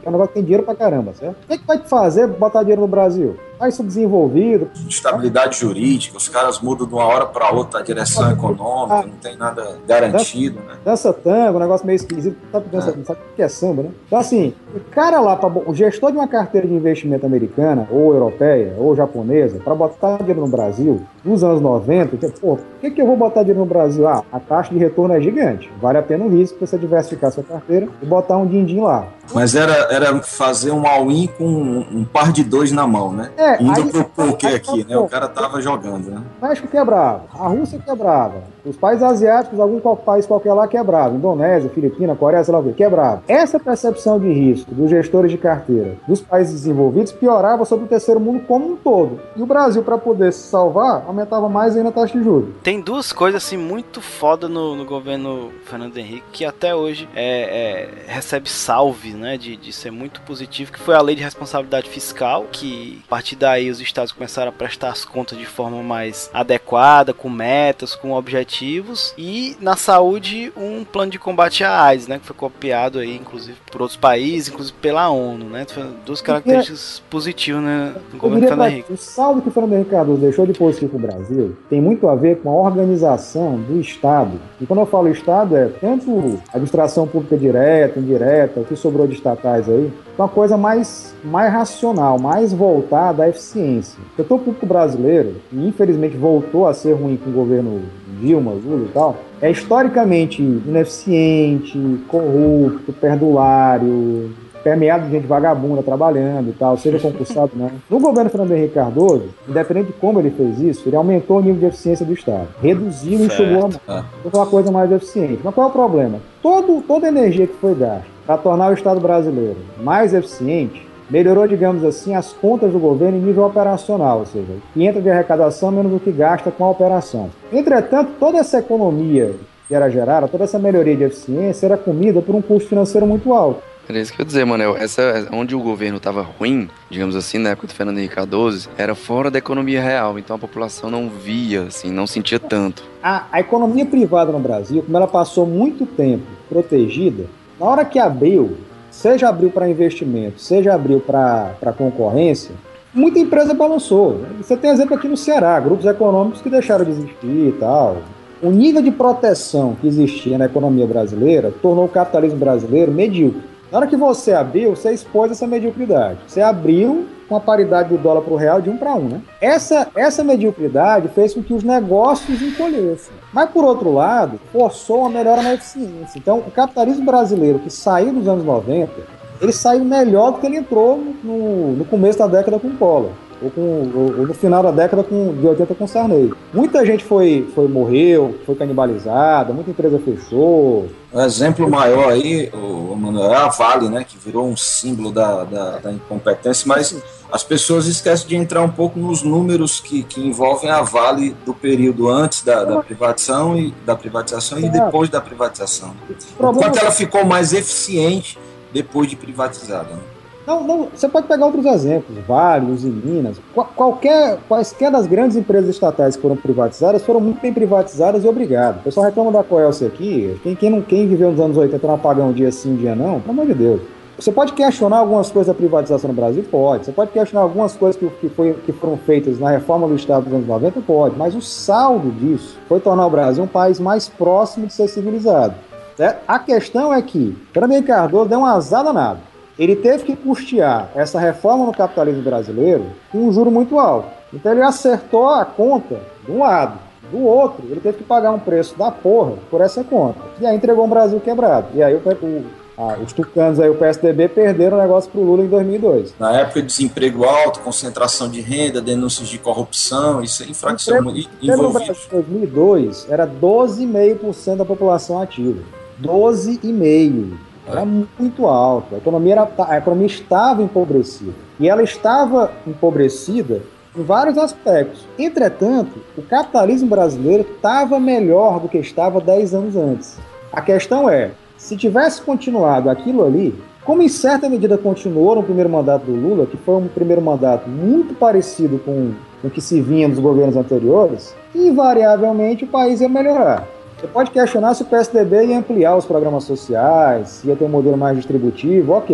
S8: que é um negócio que tem dinheiro pra caramba, certo? O que, é que vai te fazer botar dinheiro no Brasil? País subdesenvolvido.
S9: Estabilidade jurídica, os caras mudam de uma hora para outra a direção econômica, não tem nada garantido,
S8: dança,
S9: né?
S8: Dança tango, um negócio meio esquisito, sabe, dança, é. sabe o que é samba, né? Então, assim, o cara lá, pra, o gestor de uma carteira de investimento americana, ou europeia, ou japonesa, para botar dinheiro no Brasil, nos anos noventa, que, pô, por que, que eu vou botar dinheiro no Brasil? Ah, a taxa de retorno é gigante, vale a pena o risco pra você diversificar sua carteira e botar um din-din lá.
S9: Mas era, era fazer um all-in com um, um par de dois na mão, né?
S8: É,
S9: Indo
S8: aí,
S9: pro poker
S8: aí,
S9: aqui,
S8: aí,
S9: né? O cara tava jogando, né?
S8: O México quebrava, a Rússia quebrava, os países asiáticos, algum país qualquer lá quebrava, Indonésia, Filipina, Coreia, sei lá o quê, quebrava. Essa percepção de risco dos gestores de carteira dos países desenvolvidos piorava sobre o terceiro mundo como um todo. E o Brasil, para poder se salvar, aumentava mais ainda a taxa de juros.
S5: Tem duas coisas assim muito foda no, no governo Fernando Henrique que até hoje é, é, recebe salve, né, de, de ser muito positivo, que foi a lei de responsabilidade fiscal, que a partir daí os estados começaram a prestar as contas de forma mais adequada, com metas, com objetivos, e na saúde um plano de combate à AIDS, né, que foi copiado aí, inclusive, por outros países, inclusive pela ONU, né, duas características positivas, né, do governo Fernando Henrique.
S8: O saldo que o Fernando Henrique Cardoso deixou de positivo no Brasil tem muito a ver com a organização do Estado. E quando eu falo Estado, é tanto a administração pública direta, indireta, o que sobrou de estatais aí, uma coisa mais, mais racional, mais voltada à eficiência. O setor público brasileiro, que infelizmente voltou a ser ruim com o governo Dilma, Lula e tal, é historicamente ineficiente, corrupto, perdulário, permeado de gente vagabunda trabalhando e tal, seja concursado, não. No governo Fernando Henrique Cardoso, independente de como ele fez isso, ele aumentou o nível de eficiência do Estado. Reduziu e enxugou a mão. Foi uma coisa mais eficiente. Mas qual é o problema? Todo, toda a energia que foi gasta para tornar o Estado brasileiro mais eficiente, melhorou, digamos assim, as contas do governo em nível operacional, ou seja, o que entra de arrecadação menos o que gasta com a operação. Entretanto, toda essa economia que era gerada, toda essa melhoria de eficiência era comida por um custo financeiro muito alto.
S7: Era isso que eu ia dizer, Manel. Essa, onde o governo estava ruim, digamos assim, na época do Fernando Henrique Cardoso, era fora da economia real. Então a população não via, assim, não sentia tanto.
S8: A, a economia privada no Brasil, como ela passou muito tempo protegida, na hora que abriu, seja abriu para investimento, seja abriu para concorrência, muita empresa balançou. Você tem exemplo aqui no Ceará, grupos econômicos que deixaram de existir e tal. O nível de proteção que existia na economia brasileira tornou o capitalismo brasileiro medíocre. Na hora que você abriu, você expôs essa mediocridade. Você abriu com a paridade do dólar para o real de um para um, né? Essa, essa mediocridade fez com que os negócios encolhessem. Mas, por outro lado, forçou uma melhora na eficiência. Então, o capitalismo brasileiro que saiu dos anos noventa, ele saiu melhor do que ele entrou no, no começo da década com o Collor. Ou, com, ou, ou no final da década com, de oitenta com o Sarney. Muita gente foi, foi, morreu, foi canibalizada, muita empresa fechou.
S9: O exemplo maior aí, o Manuel, é a Vale, né, que virou um símbolo da, da, da incompetência, mas as pessoas esquecem de entrar um pouco nos números que, que envolvem a Vale do período antes da, da privatização e da privatização e depois da privatização. O quanto ela ficou mais eficiente depois de privatizada, né?
S8: Não, não, você pode pegar outros exemplos, Vale, Usiminas, qualquer, quaisquer das grandes empresas estatais que foram privatizadas foram muito bem privatizadas e obrigado. O pessoal reclama da Coelce aqui, quem, quem, não, quem viveu nos anos oitenta não apagou um dia sim, um dia não, pelo amor de Deus. Você pode questionar algumas coisas da privatização no Brasil? Pode. Você pode questionar algumas coisas que, que, foi, que foram feitas na reforma do Estado dos anos noventa? Pode. Mas o saldo disso foi tornar o Brasil um país mais próximo de ser civilizado. Certo? A questão é que Fernando Henrique Cardoso deu um azar danado. Ele teve que custear essa reforma no capitalismo brasileiro com um juro muito alto. Então ele acertou a conta de um lado. Do outro, ele teve que pagar um preço da porra por essa conta. E aí entregou um Brasil quebrado. E aí o, o, a, os tucanos, aí, o P S D B, perderam o negócio pro Lula em dois mil e dois.
S9: Na época de desemprego alto, concentração de renda, denúncias de corrupção, isso é infração envolvida.
S8: No Brasil em dois mil e dois era doze vírgula cinco por cento da população ativa. doze vírgula cinco por cento. Era muito alto, a economia, era, a economia estava empobrecida. E ela estava empobrecida em vários aspectos. Entretanto, o capitalismo brasileiro estava melhor do que estava dez anos antes. A questão é, se tivesse continuado aquilo ali, como em certa medida continuou no primeiro mandato do Lula, que foi um primeiro mandato muito parecido com o que se vinha dos governos anteriores, invariavelmente o país ia melhorar. Você pode questionar se o P S D B ia ampliar os programas sociais, se ia ter um modelo mais distributivo, ok.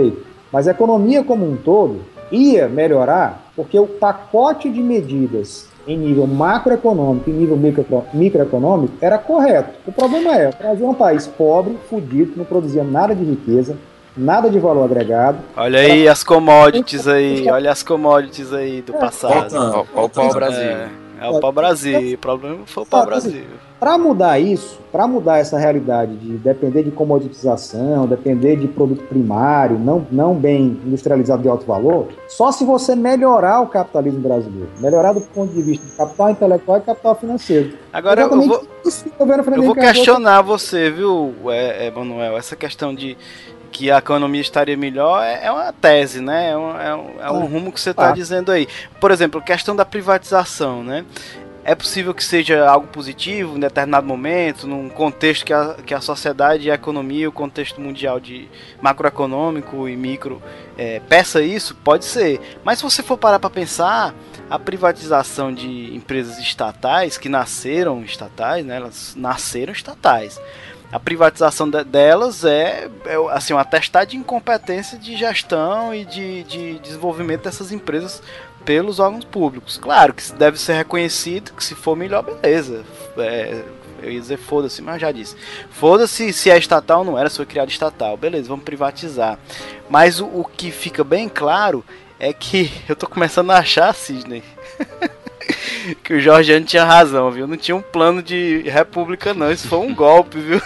S8: Mas a economia como um todo ia melhorar porque o pacote de medidas em nível macroeconômico e nível micro, microeconômico era correto. O problema é, o Brasil é um país pobre, fudido, que não produzia nada de riqueza, nada de valor agregado.
S5: Olha aí era... as commodities aí, olha as commodities aí do é, passado.
S7: Olha o pau-brasil.
S5: É, é o pau-brasil, o problema foi o pau-brasil.
S8: Para mudar isso, para mudar essa realidade de depender de comoditização, depender de produto primário, não, não bem industrializado de alto valor, só se você melhorar o capitalismo brasileiro. Melhorar do ponto de vista de capital intelectual e capital financeiro.
S5: Agora eu vou, eu vou questionar você, viu, Emanuel, essa questão de que a economia estaria melhor é, é uma tese, né? É um, é um, é um rumo que você está ah. dizendo aí. Por exemplo, questão da privatização, né? É possível que seja algo positivo em determinado momento, num contexto que a, que a sociedade e a economia, o contexto mundial de macroeconômico e micro, é, peça isso? Pode ser. Mas se você for parar para pensar, a privatização de empresas estatais, que nasceram estatais, né, elas nasceram estatais. A privatização de, delas é, é assim, um atestado de incompetência de gestão e de, de desenvolvimento dessas empresas pelos órgãos públicos. Claro que deve ser reconhecido, que se for melhor, beleza. É, eu ia dizer foda-se, mas já disse. Foda-se se é estatal ou não era, se foi criado estatal. Beleza, vamos privatizar. Mas o, o que fica bem claro é que eu tô começando a achar, Sidney, que o Jorgiano tinha razão, viu? Não tinha um plano de república, não. Isso foi um golpe, viu?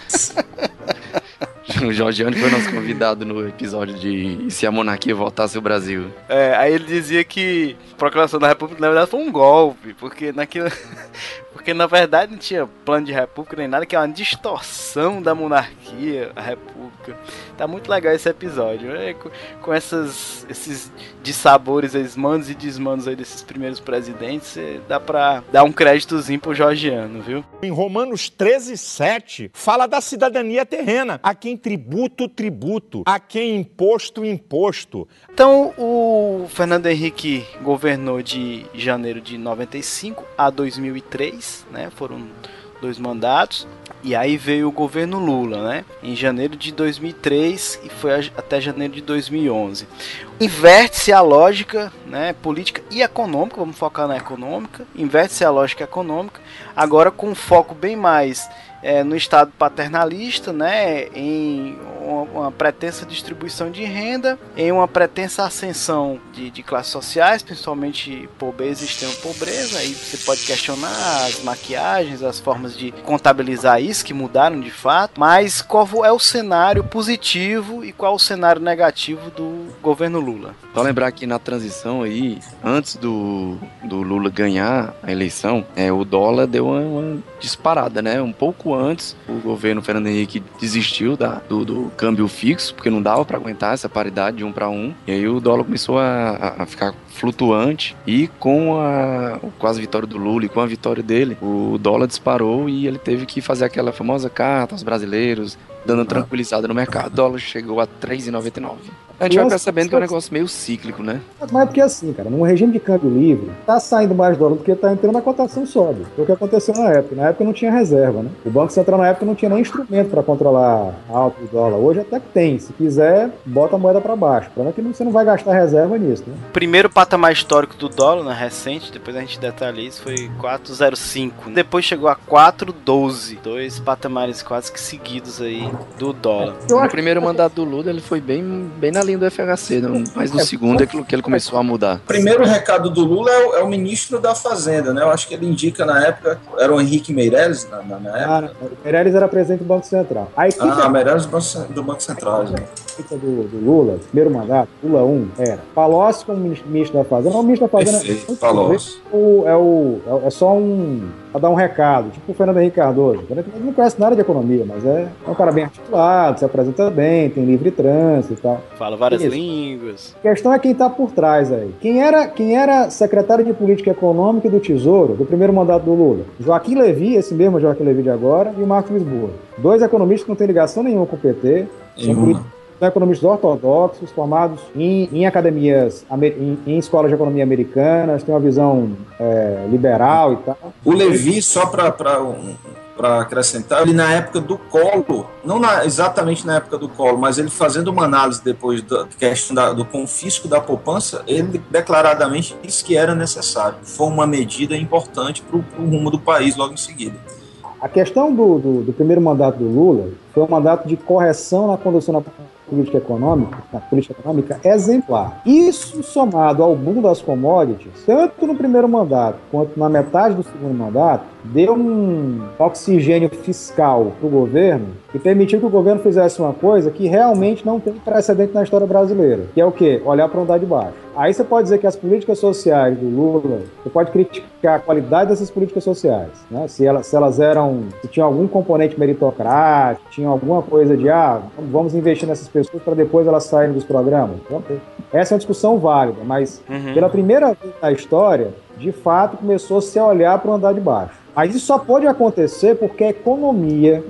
S7: O Jorgiano foi nosso convidado no episódio de Se a Monarquia Voltasse o Brasil.
S5: É, aí ele dizia que a proclamação da República, na verdade, foi um golpe, porque naquilo... Porque na verdade não tinha plano de república nem nada, que é uma distorção da monarquia, a república. Tá muito legal esse episódio, né? com, com essas, esses dissabores, esses mandos e desmandos aí desses primeiros presidentes, dá pra dar um créditozinho pro Jorgiano, viu?
S10: Em Romanos treze, sete, fala da cidadania terrena, a quem tributo, tributo, a quem imposto, imposto.
S5: Então o Fernando Henrique governou de janeiro de noventa e cinco a dois mil e três, né? Foram dois mandatos. E aí veio o governo Lula, né? Em janeiro de dois mil e três e foi até janeiro de dois mil e onze. Inverte-se a lógica, né, política e econômica, vamos focar na econômica. Inverte-se a lógica econômica, agora com um foco bem mais é, no Estado paternalista, né, em uma, uma pretensa distribuição de renda, em uma pretensa ascensão de, de classes sociais, principalmente pobreza e extrema pobreza. Aí você pode questionar as maquiagens, as formas de contabilizar isso, que mudaram de fato, mas qual é o cenário positivo e qual é o cenário negativo do governo Lula?
S7: Só lembrar que na transição aí, antes do, do Lula ganhar a eleição, é, o dólar deu uma, uma disparada, né? Um pouco antes, o governo Fernando Henrique desistiu da, do, do câmbio fixo, porque não dava para aguentar essa paridade de um para um, e aí o dólar começou a, a ficar flutuante, e com a quase vitória do Lula e com a vitória dele, o dólar disparou e ele teve que fazer aquela famosa carta aos brasileiros, dando tranquilizada no mercado. O dólar chegou a três reais e noventa e nove centavos. A gente vai percebendo que é um negócio meio cíclico, né?
S8: Mas é porque assim, cara, num regime de câmbio livre, tá saindo mais dólar do que tá entrando, a cotação sobe. Foi o que aconteceu na época. Na época não tinha reserva, né? O Banco Central na época não tinha nem instrumento para controlar a alta do dólar. Hoje até que tem. Se quiser, bota a moeda para baixo. O problema é que você não vai gastar reserva nisso, né?
S5: Primeiro patamar histórico do dólar, né, recente, depois a gente detalha isso, foi quatro vírgula zero cinco. Depois chegou a quatro vírgula doze. Dois patamares quase que seguidos aí do dólar.
S7: No primeiro mandato do Lula, ele foi bem, bem na linha do F H C, não? Mas no segundo é que ele começou a mudar.
S9: O primeiro recado do Lula é o, é o ministro da Fazenda, né? Eu acho que ele indica na época, era o Henrique Meirelles, na, na, na época.
S8: Ah, o Meirelles era presidente do Banco Central.
S9: A equipe ah, Meirelles do Banco Central, né?
S8: A equipe do, do Lula, primeiro mandato, Lula um, era Palocci como ministro da Fazenda. O ministro da Fazenda
S9: Perfeito, Palocci.
S8: É, o, é, o, é só um... pra dar um recado, tipo o Fernando Henrique Cardoso. Ele não conhece nada de economia, mas é, é um cara bem articulado, se apresenta bem, tem livre trânsito e tal.
S5: Fala várias
S8: Isso.
S5: línguas.
S8: A questão é quem tá por trás aí. Quem era, quem era secretário de Política Econômica e do Tesouro do primeiro mandato do Lula? Joaquim Levy, esse mesmo Joaquim Levy de agora, e o Marcos Lisboa. Dois economistas que não têm ligação nenhuma com o P T. São São economistas ortodoxos, formados em, em academias, em, em escolas de economia americanas, têm uma visão é, liberal e tal.
S9: O Levi, só para um, para acrescentar, ele na época do Collor, não na, exatamente na época do Collor, mas ele fazendo uma análise depois da questão da, do confisco da poupança, ele declaradamente disse que era necessário. Foi uma medida importante para o rumo do país logo em seguida.
S8: A questão do, do, do primeiro mandato do Lula foi um mandato de correção na condução da política econômica, na política econômica exemplar. Isso somado ao boom das commodities, tanto no primeiro mandato quanto na metade do segundo mandato, deu um oxigênio fiscal para o governo e permitiu que o governo fizesse uma coisa que realmente não tem precedente na história brasileira, que é o quê? Olhar para o andar de baixo. Aí você pode dizer que as políticas sociais do Lula, você pode criticar a qualidade dessas políticas sociais, né? Se elas, se elas eram, se tinha algum componente meritocrático, tinha alguma coisa de, ah, vamos investir nessas pessoas para depois elas saírem dos programas. Essa é uma discussão válida, mas uhum. pela primeira vez na história, de fato, começou-se a olhar para o andar de baixo. Mas isso só pode acontecer porque a economia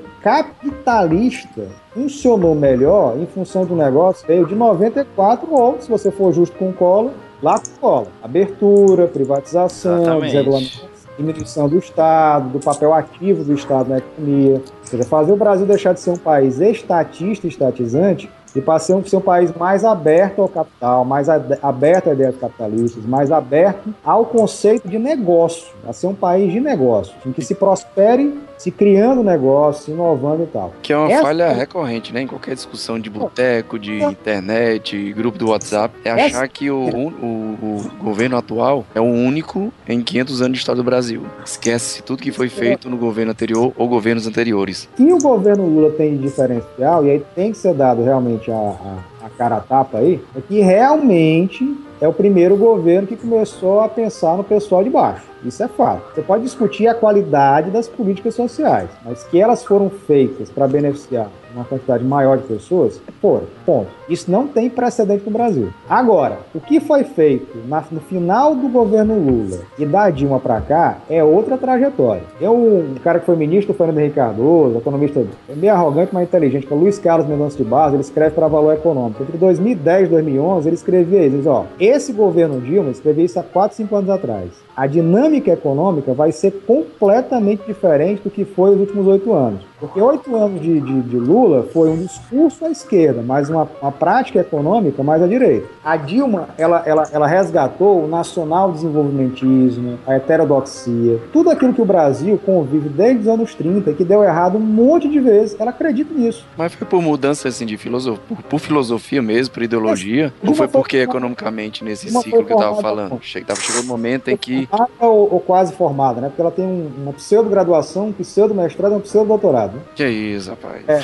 S8: capitalista funcionou melhor em função do negócio veio de noventa e quatro, ou, se você for justo com o Collor, lá com o Collor. Abertura, privatização, desregulamentação, diminuição do Estado, do papel ativo do Estado na economia. Ou seja, fazer o Brasil deixar de ser um país estatista e estatizante e passar a ser um país mais aberto ao capital, mais aberto a ideias capitalistas, mais aberto ao conceito de negócio, a ser um país de negócio, em que se prospere, se criando negócio, se inovando e tal.
S7: Que é uma
S8: Essa...
S7: falha recorrente, né? Em qualquer discussão de boteco, de internet, grupo do WhatsApp, é achar Essa... que o, o, o governo atual é o único em quinhentos anos de história do Brasil. Esquece tudo que foi feito no governo anterior ou governos anteriores.
S8: O que o governo Lula tem de diferencial, e aí tem que ser dado realmente A, a, a cara a tapa aí, é que realmente é o primeiro governo que começou a pensar no pessoal de baixo. Isso é fato. Você pode discutir a qualidade das políticas sociais, mas que elas foram feitas para beneficiar uma quantidade maior de pessoas, foram. Ponto. Isso não tem precedente no Brasil. Agora, o que foi feito na, no final do governo Lula e da Dilma para cá é outra trajetória. Eu, um cara que foi ministro, o Fernando Henrique Cardoso, economista meio arrogante, mas inteligente, que é o Luiz Carlos Mendonça de Barros, ele escreve para Valor Econômico. Entre dois mil e dez e dois mil e onze, ele escrevia isso. Ele diz, ó, esse governo Dilma escrevia isso há quatro, cinco anos atrás. A dinâmica econômica vai ser completamente diferente do que foi os últimos oito anos. Porque oito anos de, de, de Lula foi um discurso à esquerda, mas uma, uma prática econômica mais à direita. A Dilma, ela, ela, ela resgatou o nacional desenvolvimentismo, a heterodoxia, tudo aquilo que o Brasil convive desde os anos trinta e que deu errado um monte de vezes. Ela acredita nisso.
S7: Mas foi por mudança assim, de filosofia, por, por filosofia mesmo, por ideologia? Mas, ou foi porque foi, economicamente, nesse ciclo que eu estava falando, chegou, chegou um momento em que...
S8: Ou, ou quase formada, né? Porque ela tem um, uma pseudo-graduação, um pseudo-mestrado e um pseudo-doutorado. Né?
S7: Que isso, rapaz.
S8: É,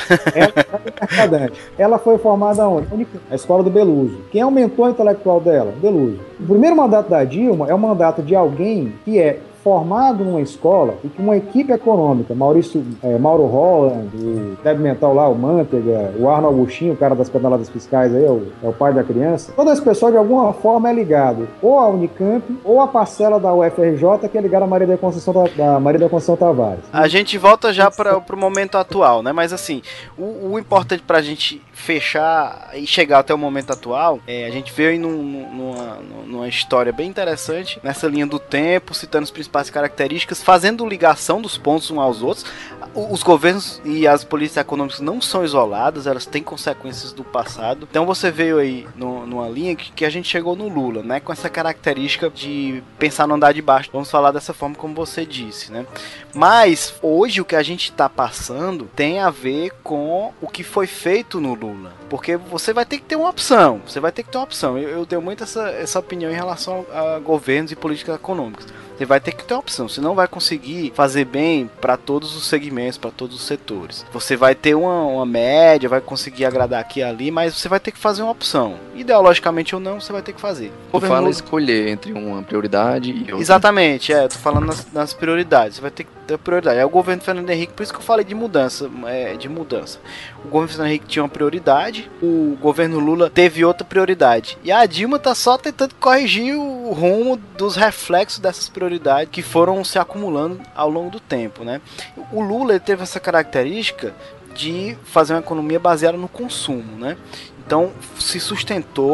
S8: ela, ela, ela foi formada onde? Na escola do Beluso. Quem é o mentor intelectual dela? Beluso. O primeiro mandato da Dilma é o mandato de alguém que é formado numa escola e que uma equipe econômica, Maurício, é, Mauro Holland, o débil mental lá, o Manteiga, o Arno Augustinho, o cara das pedaladas fiscais aí, é o, é o pai da criança, todo esse pessoal de alguma forma é ligado ou à Unicamp ou à parcela da U F R J que é ligada à Maria da Conceição, da Maria da Conceição Tavares.
S5: A gente volta já para o momento atual, né? Mas assim, o, o importante para a gente fechar e chegar até o momento atual, é, a gente veio aí num, numa, numa história bem interessante, nessa linha do tempo, citando os principais características, fazendo ligação dos pontos uns aos outros. Os governos e as políticas econômicas não são isoladas, elas têm consequências do passado. Então você veio aí no, numa linha que, que a gente chegou no Lula, né? Com essa característica de pensar no andar de baixo. Vamos falar dessa forma como você disse, né? Mas hoje o que a gente está passando tem a ver com o que foi feito no Lula. Porque você vai ter que ter uma opção. Você vai ter que ter uma opção. Eu, eu tenho muito essa, essa opinião em relação a, a governos e políticas econômicas. Você vai ter que ter uma opção. Você não vai conseguir fazer bem para todos os segmentos, para todos os setores. Você vai ter uma, uma média, vai conseguir agradar aqui e ali, mas você vai ter que fazer uma opção. Ideologicamente ou não, você vai ter que fazer.
S7: Tu fala Lula... escolher entre uma prioridade e outra.
S5: Exatamente, é. Tô falando nas, nas prioridades. Você vai ter que ter prioridade. É o governo Fernando Henrique, por isso que eu falei de mudança. É, de mudança. O governo Fernando Henrique tinha uma prioridade, o governo Lula teve outra prioridade. E a Dilma tá só tentando corrigir o rumo dos reflexos dessas prioridades que foram se acumulando ao longo do tempo, né? O Lula ele teve essa característica de fazer uma economia baseada no consumo, né? Então se sustentou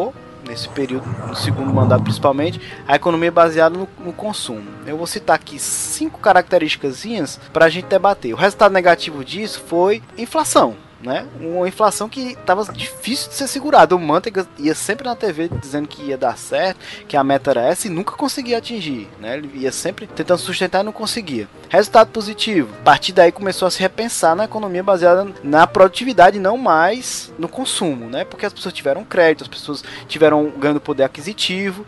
S5: nesse período, no segundo mandato principalmente, a economia é baseada no, no consumo. Eu vou citar aqui cinco características para a gente debater. O resultado negativo disso foi inflação. Né? Uma inflação que estava difícil de ser segurada. O Manteiga ia sempre na T V dizendo que ia dar certo, que a meta era essa e nunca conseguia atingir, né? Ele ia sempre tentando sustentar e não conseguia. Resultado positivo, a partir daí começou a se repensar na economia baseada na produtividade e não mais no consumo, né? Porque as pessoas tiveram crédito, as pessoas tiveram ganho do poder aquisitivo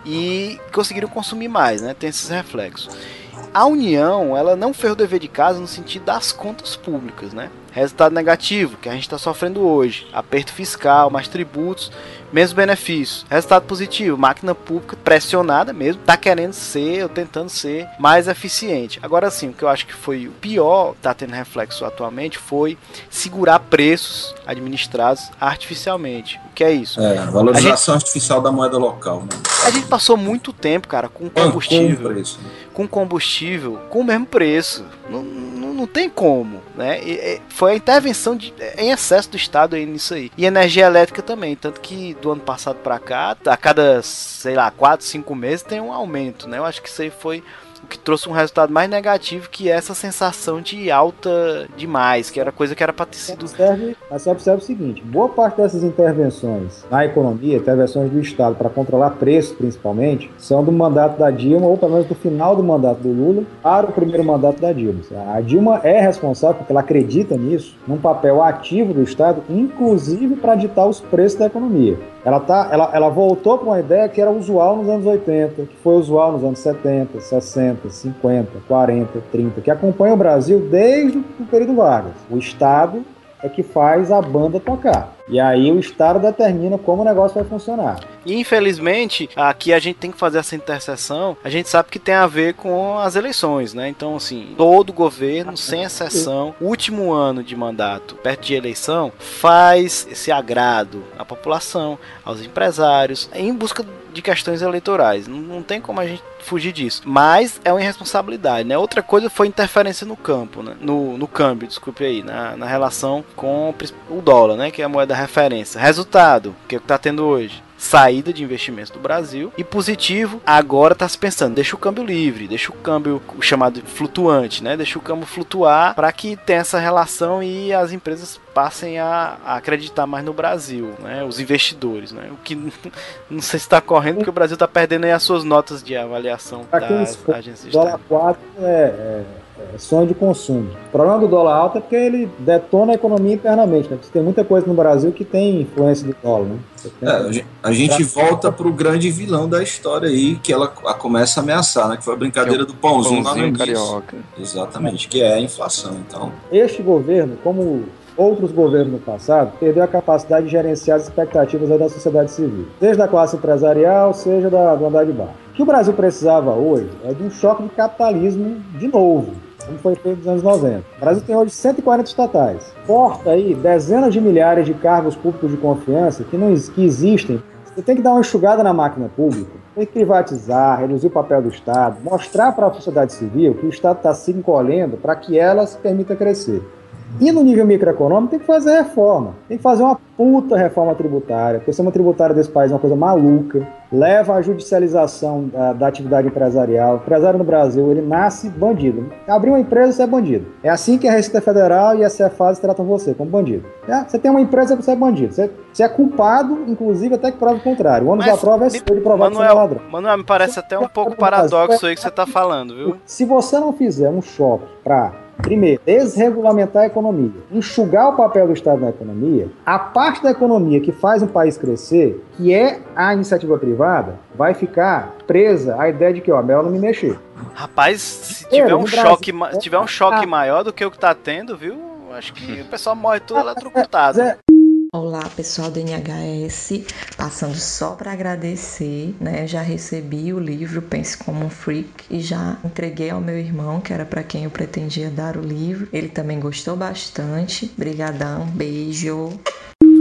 S5: e conseguiram consumir mais, né? Tem esses reflexos. A União, ela não fez o dever de casa no sentido das contas públicas, né? Resultado negativo, que a gente está sofrendo hoje. Aperto fiscal, mais tributos, menos benefícios. Resultado positivo, máquina pública pressionada mesmo, está querendo ser, ou tentando ser, mais eficiente. Agora sim, o que eu acho que foi o pior, está tendo reflexo atualmente, foi segurar preços administrados artificialmente. O que é isso?
S9: É, a valorização
S5: a gente,
S9: artificial da moeda local, né?
S5: A gente passou muito tempo, cara, com combustível,
S9: com, preço, né?
S5: com combustível, com o mesmo preço. Não, não, não tem como, né? E, e, foi a intervenção de, em excesso do Estado aí nisso aí. E energia elétrica também, tanto que do ano passado para cá, a cada, sei lá, quatro, cinco meses tem um aumento, né? Eu acho que isso aí foi o que trouxe um resultado mais negativo, que é essa sensação de alta demais, que era coisa que era para ter sido...
S8: Observe, mas você observa o seguinte, boa parte dessas intervenções na economia, intervenções do Estado para controlar preços principalmente, são do mandato da Dilma, ou pelo menos do final do mandato do Lula, para o primeiro mandato da Dilma. A Dilma é responsável, porque ela acredita nisso, num papel ativo do Estado, inclusive para ditar os preços da economia. Ela, tá, ela, ela voltou para uma ideia que era usual nos anos oitenta, que foi usual nos anos setenta, sessenta, cinquenta, quarenta, trinta, que acompanha o Brasil desde o período Vargas. O Estado é que faz a banda tocar. E aí o Estado determina como o negócio vai funcionar.
S5: E infelizmente, aqui a gente tem que fazer essa interseção, a gente sabe que tem a ver com as eleições, né? Então, assim, todo governo, sem exceção, último ano de mandato, perto de eleição, faz esse agrado à população, aos empresários, em busca de questões eleitorais. Não, não tem como a gente fugir disso. Mas é uma irresponsabilidade, né? Outra coisa foi interferência no campo, né? No, no câmbio, desculpe aí, na, na relação com o dólar, né? Que é a moeda referência. Resultado, que é o que está tendo hoje? Saída de investimentos do Brasil. E positivo, agora está se pensando, deixa o câmbio livre, deixa o câmbio o chamado flutuante, né? Deixa o câmbio flutuar para que tenha essa relação e as empresas passem a, a acreditar mais no Brasil, né? Os investidores, né? O que não sei se está correndo, porque o Brasil está perdendo aí as suas notas de avaliação das agências de
S8: dólar quatro é, é, é sonho de consumo. O problema do dólar alto é porque ele detona a economia internamente, né? Porque tem muita coisa no Brasil que tem influência do dólar, né?
S9: É, a gente volta pro grande vilão da história aí, que ela começa a ameaçar, né? Que foi a brincadeira do pãozinho,
S7: pãozinho
S9: lá no
S7: carioca.
S9: Exatamente, que é a inflação, então.
S8: Este governo, como outros governos no passado, perdeu a capacidade de gerenciar as expectativas da sociedade civil, seja da classe empresarial, seja da, do andar de baixo. O que o Brasil precisava hoje é de um choque de capitalismo de novo, como foi feito nos anos noventa. O Brasil tem hoje cento e quarenta estatais. Corta aí dezenas de milhares de cargos públicos de confiança que, não, que existem. Você tem que dar uma enxugada na máquina pública, tem que privatizar, reduzir o papel do Estado, mostrar para a sociedade civil que o Estado está se encolhendo para que ela se permita crescer. E no nível microeconômico tem que fazer reforma. Tem que fazer uma puta reforma tributária. Porque o sistema tributário desse país é uma coisa maluca. Leva à judicialização da, da atividade empresarial. O empresário no Brasil, ele nasce bandido. Abrir uma empresa, você é bandido. É assim que a Receita Federal e a Cefaz tratam você, como bandido. É, você tem uma empresa, você é bandido. Você, você é culpado, inclusive, até que prova o contrário. O ônus da prova é seu de provar que você é ladrão.
S5: Manuel, me parece até um pouco paradoxo aí que você está falando, viu?
S8: Se você não fizer um choque para... Primeiro, desregulamentar a economia, enxugar o papel do Estado na economia, a parte da economia que faz um país crescer, que é a iniciativa privada, vai ficar presa à ideia de que, ó, melhor não me mexer.
S5: Rapaz, se tiver é, um choque, Brasil, tiver um choque ah, maior do que o que tá tendo, viu? Acho que o pessoal morre todo eletrocutado. É, é,
S11: Olá, pessoal do N H S, passando só para agradecer, né? Já recebi o livro Pense como um Freak e já entreguei ao meu irmão, que era para quem eu pretendia dar o livro. Ele também gostou bastante. Brigadão, beijo.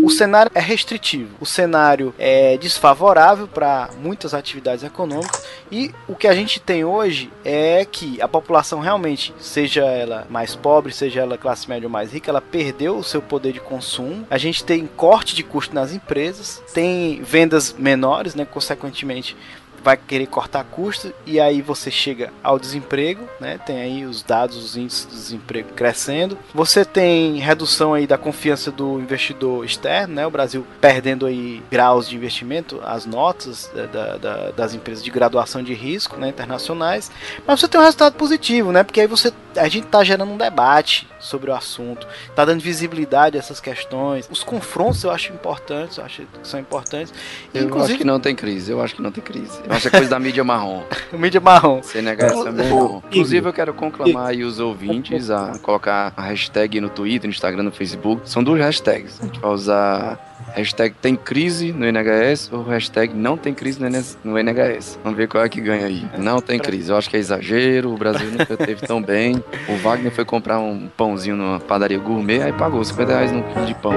S5: o cenário é restritivo, o cenário é desfavorável para muitas atividades econômicas, e o que a gente tem hoje é que a população realmente, seja ela mais pobre, seja ela classe média ou mais rica, ela perdeu o seu poder de consumo. A gente tem corte de custo nas empresas, tem vendas menores, né, consequentemente vai querer cortar custos, e aí você chega ao desemprego, né? Tem aí os dados, os índices de desemprego crescendo. Você tem redução aí da confiança do investidor externo, né? O Brasil perdendo aí graus de investimento, as notas da, da, das empresas de graduação de risco, né, internacionais. Mas você tem um resultado positivo, né? Porque aí você, a gente está gerando um debate sobre o assunto, está dando visibilidade a essas questões. Os confrontos eu acho importantes, eu acho que são importantes.
S7: Eu Inclusive... acho que não tem crise, eu acho que não tem crise. Eu acho que é coisa da mídia marrom.
S5: Mídia marrom.
S7: Sem negação, é mídia marrom. Inclusive, eu quero conclamar aí os ouvintes a colocar a hashtag no Twitter, no Instagram, no Facebook. São duas hashtags. A gente vai usar hashtag tem crise no N H S ou hashtag não tem crise no N H S. Vamos ver qual é que ganha aí. Não tem crise. Eu acho que é exagero. O Brasil nunca teve tão bem. O Wagner foi comprar um pãozinho numa padaria gourmet, aí pagou cinquenta reais num quilo de pão.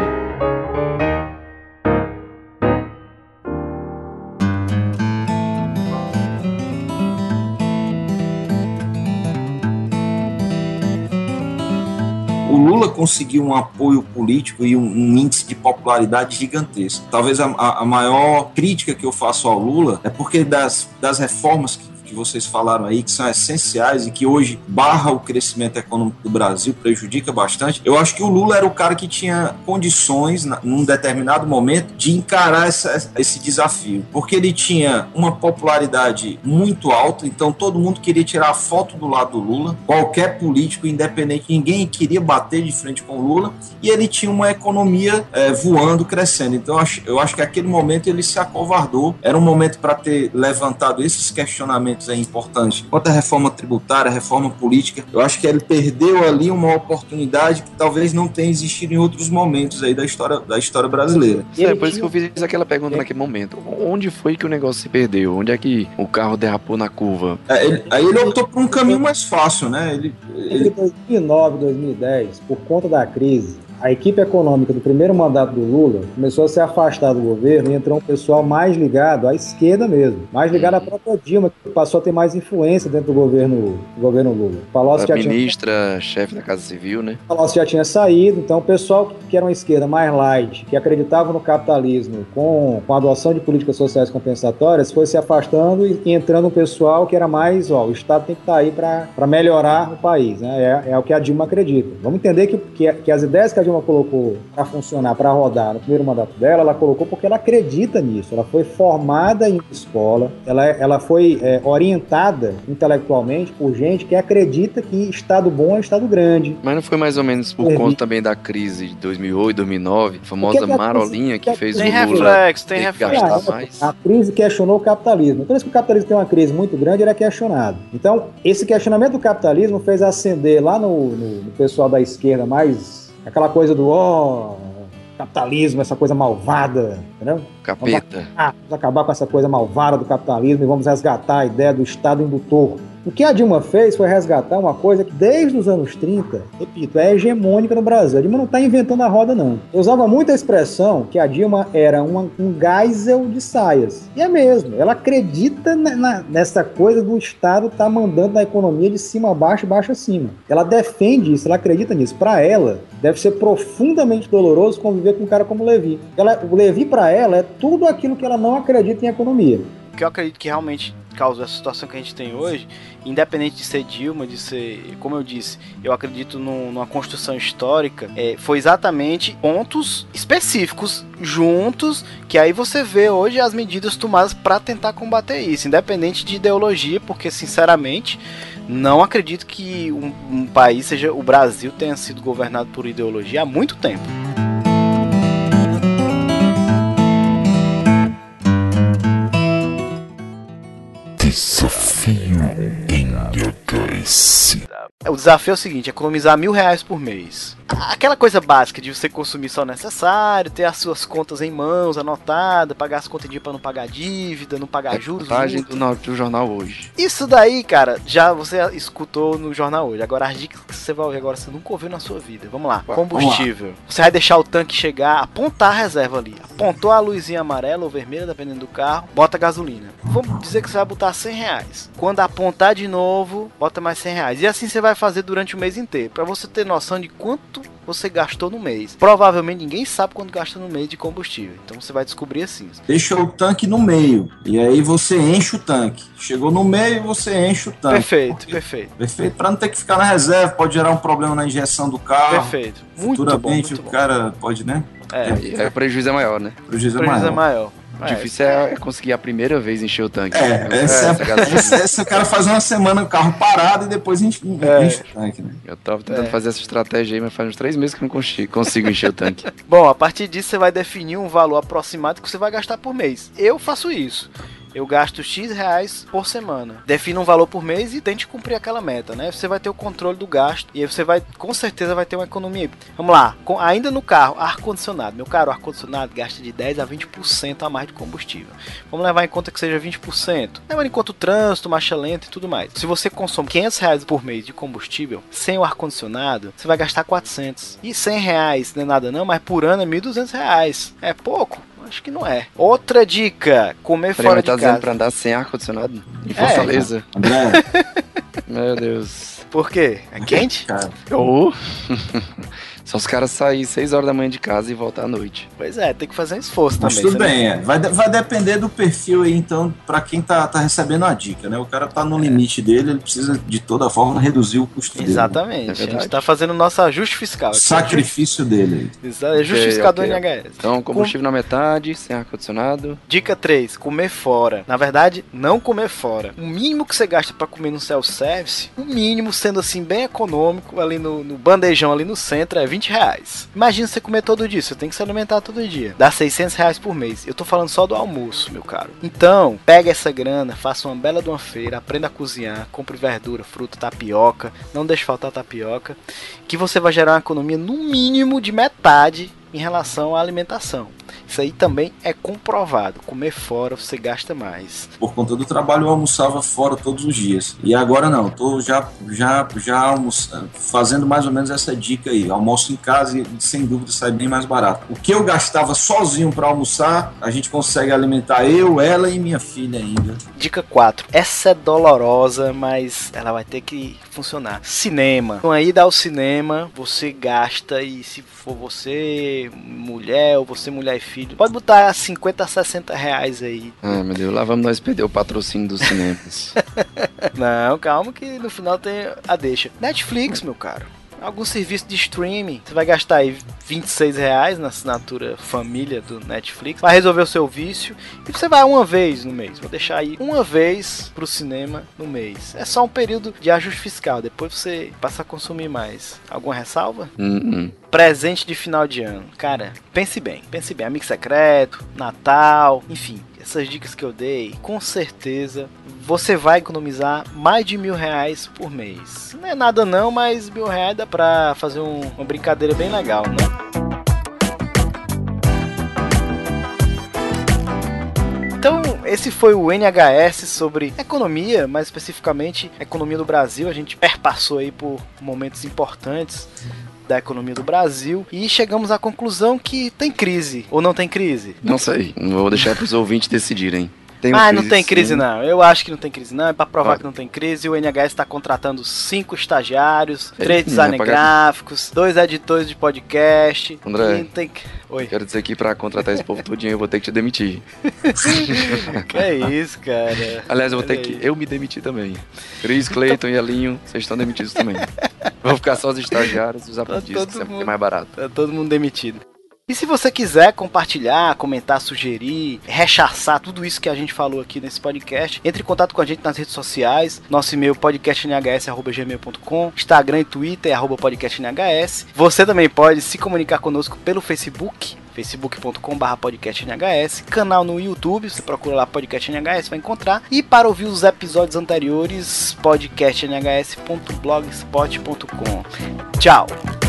S9: O Lula conseguiu um apoio político e um, um índice de popularidade gigantesco. Talvez a, a maior crítica que eu faço ao Lula é porque das, das reformas que que vocês falaram aí, que são essenciais e que hoje barra o crescimento econômico do Brasil, prejudica bastante. Eu acho que o Lula era o cara que tinha condições, num determinado momento, de encarar essa, esse desafio, porque ele tinha uma popularidade muito alta, então todo mundo queria tirar a foto do lado do Lula, qualquer político independente, ninguém queria bater de frente com o Lula, e ele tinha uma economia é, voando, crescendo. Então eu acho, eu acho que aquele momento ele se acovardou, era um momento para ter levantado esses questionamentos é importante. Quanto à reforma tributária, a reforma política, eu acho que ele perdeu ali uma oportunidade que talvez não tenha existido em outros momentos aí da história, da história brasileira.
S7: É, por isso que eu fiz aquela pergunta é. naquele momento. Onde foi que o negócio se perdeu? Onde é que o carro derrapou na curva?
S9: É, ele, aí ele optou por um caminho mais fácil, né? Ele,
S8: ele... Entre dois mil e nove e dois mil e dez, por conta da crise, a equipe econômica do primeiro mandato do Lula começou a se afastar do governo e entrou um pessoal mais ligado à esquerda mesmo, mais ligado à própria Dilma, que passou a ter mais influência dentro do governo, do governo Lula.
S7: Palocci a já ministra, tinha... chefe da Casa Civil, né?
S8: Palocci já tinha saído, então o pessoal que era uma esquerda mais light, que acreditava no capitalismo com, com a adoção de políticas sociais compensatórias, foi se afastando e, e entrando um pessoal que era mais, ó, o Estado tem que estar aí para melhorar o país, né? É, é o que a Dilma acredita. Vamos entender que, que, que as ideias que a Dilma colocou para funcionar, para rodar no primeiro mandato dela, ela colocou porque ela acredita nisso. Ela foi formada em escola, ela, ela foi é, orientada intelectualmente por gente que acredita que Estado bom é Estado grande.
S7: Mas não foi mais ou menos por é, conta também da crise de dois mil e oito, dois mil e nove, a famosa que que marolinha que, que fez
S5: tem
S7: o Lula
S5: reflexo, tem reflexo.
S7: gastar mais?
S8: A crise questionou o capitalismo. Toda vez que o capitalismo tem uma crise muito grande, ele é questionado. Então, esse questionamento do capitalismo fez acender lá no, no, no pessoal da esquerda mais aquela coisa do, ó, oh, capitalismo, essa coisa malvada, entendeu?
S7: Capeta.
S8: Vamos acabar, vamos acabar com essa coisa malvada do capitalismo e vamos resgatar a ideia do Estado indutor. O que a Dilma fez foi resgatar uma coisa que desde os anos trinta, repito, é hegemônica no Brasil. A Dilma não está inventando a roda, não. Eu usava muito a expressão que a Dilma era uma, um Geisel de saias. E é mesmo. Ela acredita na, na, nessa coisa do Estado estar tá mandando na economia de cima a baixo, baixo a cima. Ela defende isso, ela acredita nisso. Para ela, deve ser profundamente doloroso conviver com um cara como o Levi. Ela, o Levi, para ela, é tudo aquilo que ela não acredita em economia.
S5: O que eu acredito que realmente causou essa situação que a gente tem hoje, independente de ser Dilma, de ser, como eu disse, eu acredito num, numa construção histórica, é, foi exatamente pontos específicos juntos, que aí você vê hoje as medidas tomadas para tentar combater isso, independente de ideologia, porque sinceramente não acredito que um, um país, seja o Brasil, tenha sido governado por ideologia há muito tempo.
S12: Desafio N H S.
S5: O desafio é o seguinte: economizar mil reais por mês. aquela coisa básica de você consumir só o necessário, ter as suas contas em mãos, anotadas, pagar as contas em dia pra não pagar dívida, não pagar juros.
S7: Vantagem do, no- do jornal hoje.
S5: Isso daí, cara, já você escutou no jornal hoje. Agora as dicas que você vai ouvir agora, você nunca ouviu na sua vida. Vamos lá. Combustível. Você vai deixar o tanque chegar, apontar a reserva ali. Apontou a luzinha amarela ou vermelha, dependendo do carro, bota gasolina. Vamos dizer que você vai botar cem reais. Quando apontar de novo, bota mais cem reais. E assim você vai fazer durante o mês inteiro. Pra você ter noção de quanto você gastou no mês. Provavelmente ninguém sabe quanto gasta no mês de combustível. Então você vai descobrir assim.
S9: Deixa o tanque no meio. E aí você enche o tanque. Chegou no meio, você enche o tanque.
S5: Perfeito, perfeito.
S9: Perfeito. Pra não ter que ficar na reserva, pode gerar um problema na injeção do carro.
S5: Perfeito. Muito bom,
S9: Futuramente
S5: muito
S9: o
S5: bom.
S9: cara pode, né?
S5: É,
S7: É, o prejuízo é maior, né?
S9: O prejuízo
S5: o
S9: é
S5: prejuízo é
S9: maior.
S5: maior.
S7: O difícil é, é conseguir a primeira vez encher o tanque.
S9: É, essa,
S7: Essa
S9: é,
S7: gasolina.
S9: essa, essa o cara faz uma semana o carro parado e depois enche,
S5: É.
S9: enche o tanque, né?
S7: Eu tava tentando
S5: É.
S7: fazer essa estratégia aí, mas faz uns três meses que eu não consigo, consigo encher o tanque.
S5: Bom, a partir disso você vai definir um valor aproximado que você vai gastar por mês. Eu faço isso. Eu gasto X reais por semana. Defina um valor por mês e tente cumprir aquela meta, né? Você vai ter o controle do gasto e aí você vai, com certeza, vai ter uma economia. Vamos lá, com, ainda no carro, ar-condicionado. Meu caro, ar-condicionado gasta de dez a vinte por cento a mais de combustível. Vamos levar em conta que seja vinte por cento. Levando em conta o trânsito, marcha lenta e tudo mais. Se você consome quinhentos reais por mês de combustível, sem o ar-condicionado, você vai gastar quatrocentos. E cem reais não é nada não, mas por ano é mil e duzentos reais. É pouco? Acho que não é. Outra dica, comer
S7: Peraí,
S5: fora
S7: mas
S5: de
S7: tá dizendo
S5: casa.
S7: pra andar sem ar-condicionado? Em
S5: É.
S7: Fortaleza?
S9: André,
S7: Meu Deus.
S5: Por quê? É quente?
S9: cara,
S7: Oh. Só os caras saírem seis horas da manhã de casa e voltar à noite.
S5: Pois é, tem que fazer um esforço
S9: mas
S5: também.
S9: tudo
S5: você
S9: bem, é. Vai, de- vai depender do perfil aí, então, pra quem tá, tá recebendo a dica, né? O cara tá no limite dele, ele precisa, de toda forma, reduzir o custo
S5: não-
S9: dele.
S5: Exatamente.
S7: É
S5: a gente
S7: verdade.
S5: tá fazendo nosso ajuste fiscal.
S9: O sacrifício dele.
S5: Exa- É justificador
S7: Ok,
S5: em
S7: ok.
S5: H S.
S7: Então, combustível na metade, sem ar-condicionado.
S5: Dica três, comer fora. Na verdade, não comer fora. O mínimo que você gasta pra comer no self-service, o mínimo, sendo assim bem econômico, ali no, no bandejão, ali no centro, é vinte reais. Imagina você comer todo dia, você tem que se alimentar todo dia. Dá seiscentos reais por mês. Eu tô falando só do almoço, meu caro. Então, pega essa grana, faça uma bela de uma feira, aprenda a cozinhar, compre verdura, fruta, tapioca, não deixe faltar tapioca, que você vai gerar uma economia no mínimo de metade em relação à alimentação. Isso aí também é comprovado. Comer fora você gasta mais.
S9: Por conta do trabalho eu almoçava fora todos os dias. E agora não, tô já, já, já almoçando, fazendo mais ou menos essa dica aí. Almoço em casa e sem dúvida sai bem mais barato. O que eu gastava sozinho para almoçar, a gente consegue alimentar eu, ela e minha filha ainda.
S5: Dica quatro. Essa é dolorosa, mas ela vai ter que funcionar. Cinema. Então aí dá ao cinema, você gasta e se for você, mulher ou você mulher e filho, pode botar cinquenta a sessenta reais aí.
S7: Ai, meu Deus, lá vamos nós perder o patrocínio dos cinemas.
S5: Não, calma que no final tem a deixa. Netflix, meu caro. Algum serviço de streaming, você vai gastar aí vinte e seis reais na assinatura família do Netflix, vai resolver o seu vício e você vai uma vez no mês. Vou deixar aí uma vez pro cinema no mês. É só um período de ajuste fiscal, depois você passa a consumir mais. Alguma ressalva?
S7: Hum, hum.
S5: Presente de final de ano. Cara, pense bem, pense bem. Amigo secreto, Natal, enfim. Essas dicas que eu dei, com certeza você vai economizar mais de mil reais por mês. Não é nada não, mas mil reais dá pra fazer um, uma brincadeira bem legal, né? Então, esse foi o N H S sobre economia, mais especificamente economia do Brasil. A gente perpassou aí por momentos importantes da economia do Brasil e chegamos à conclusão que tem crise, ou não tem crise?
S7: Não sei, vou deixar pros ouvintes decidirem. Tem
S5: Ah,
S7: uma
S5: não tem crise
S7: sim.
S5: não. Eu acho que não tem crise não. É pra provar
S7: Ah.
S5: que não tem crise. O N H S está contratando cinco estagiários,
S7: É,
S5: três
S7: não,
S5: designers
S7: é pra-
S5: gráficos, dois editores de podcast.
S7: André.
S5: E não tem... Oi.
S7: Quero dizer que pra contratar esse povo todinho eu vou ter que te demitir.
S5: Que é isso, cara.
S7: Aliás, eu vou ter
S5: Olha
S7: que
S5: aí.
S7: eu me demitir também. Cris, Cleiton e Elinho, vocês estão demitidos também. Vou ficar só os estagiários e os aprendizes,
S5: todo
S7: que é porque é
S5: mundo-
S7: mais barato.
S5: Tá todo mundo demitido. E se você quiser compartilhar, comentar, sugerir, rechaçar tudo isso que a gente falou aqui nesse podcast, entre em contato com a gente nas redes sociais. Nosso e-mail podcast n h s arroba gmail ponto com, Instagram e Twitter arroba podcast n h s. Você também pode se comunicar conosco pelo Facebook, facebook ponto com barra podcast n h s, canal no YouTube, você procura lá podcast N H S, vai encontrar. E para ouvir os episódios anteriores, podcast n h s ponto blogspot ponto com. Tchau!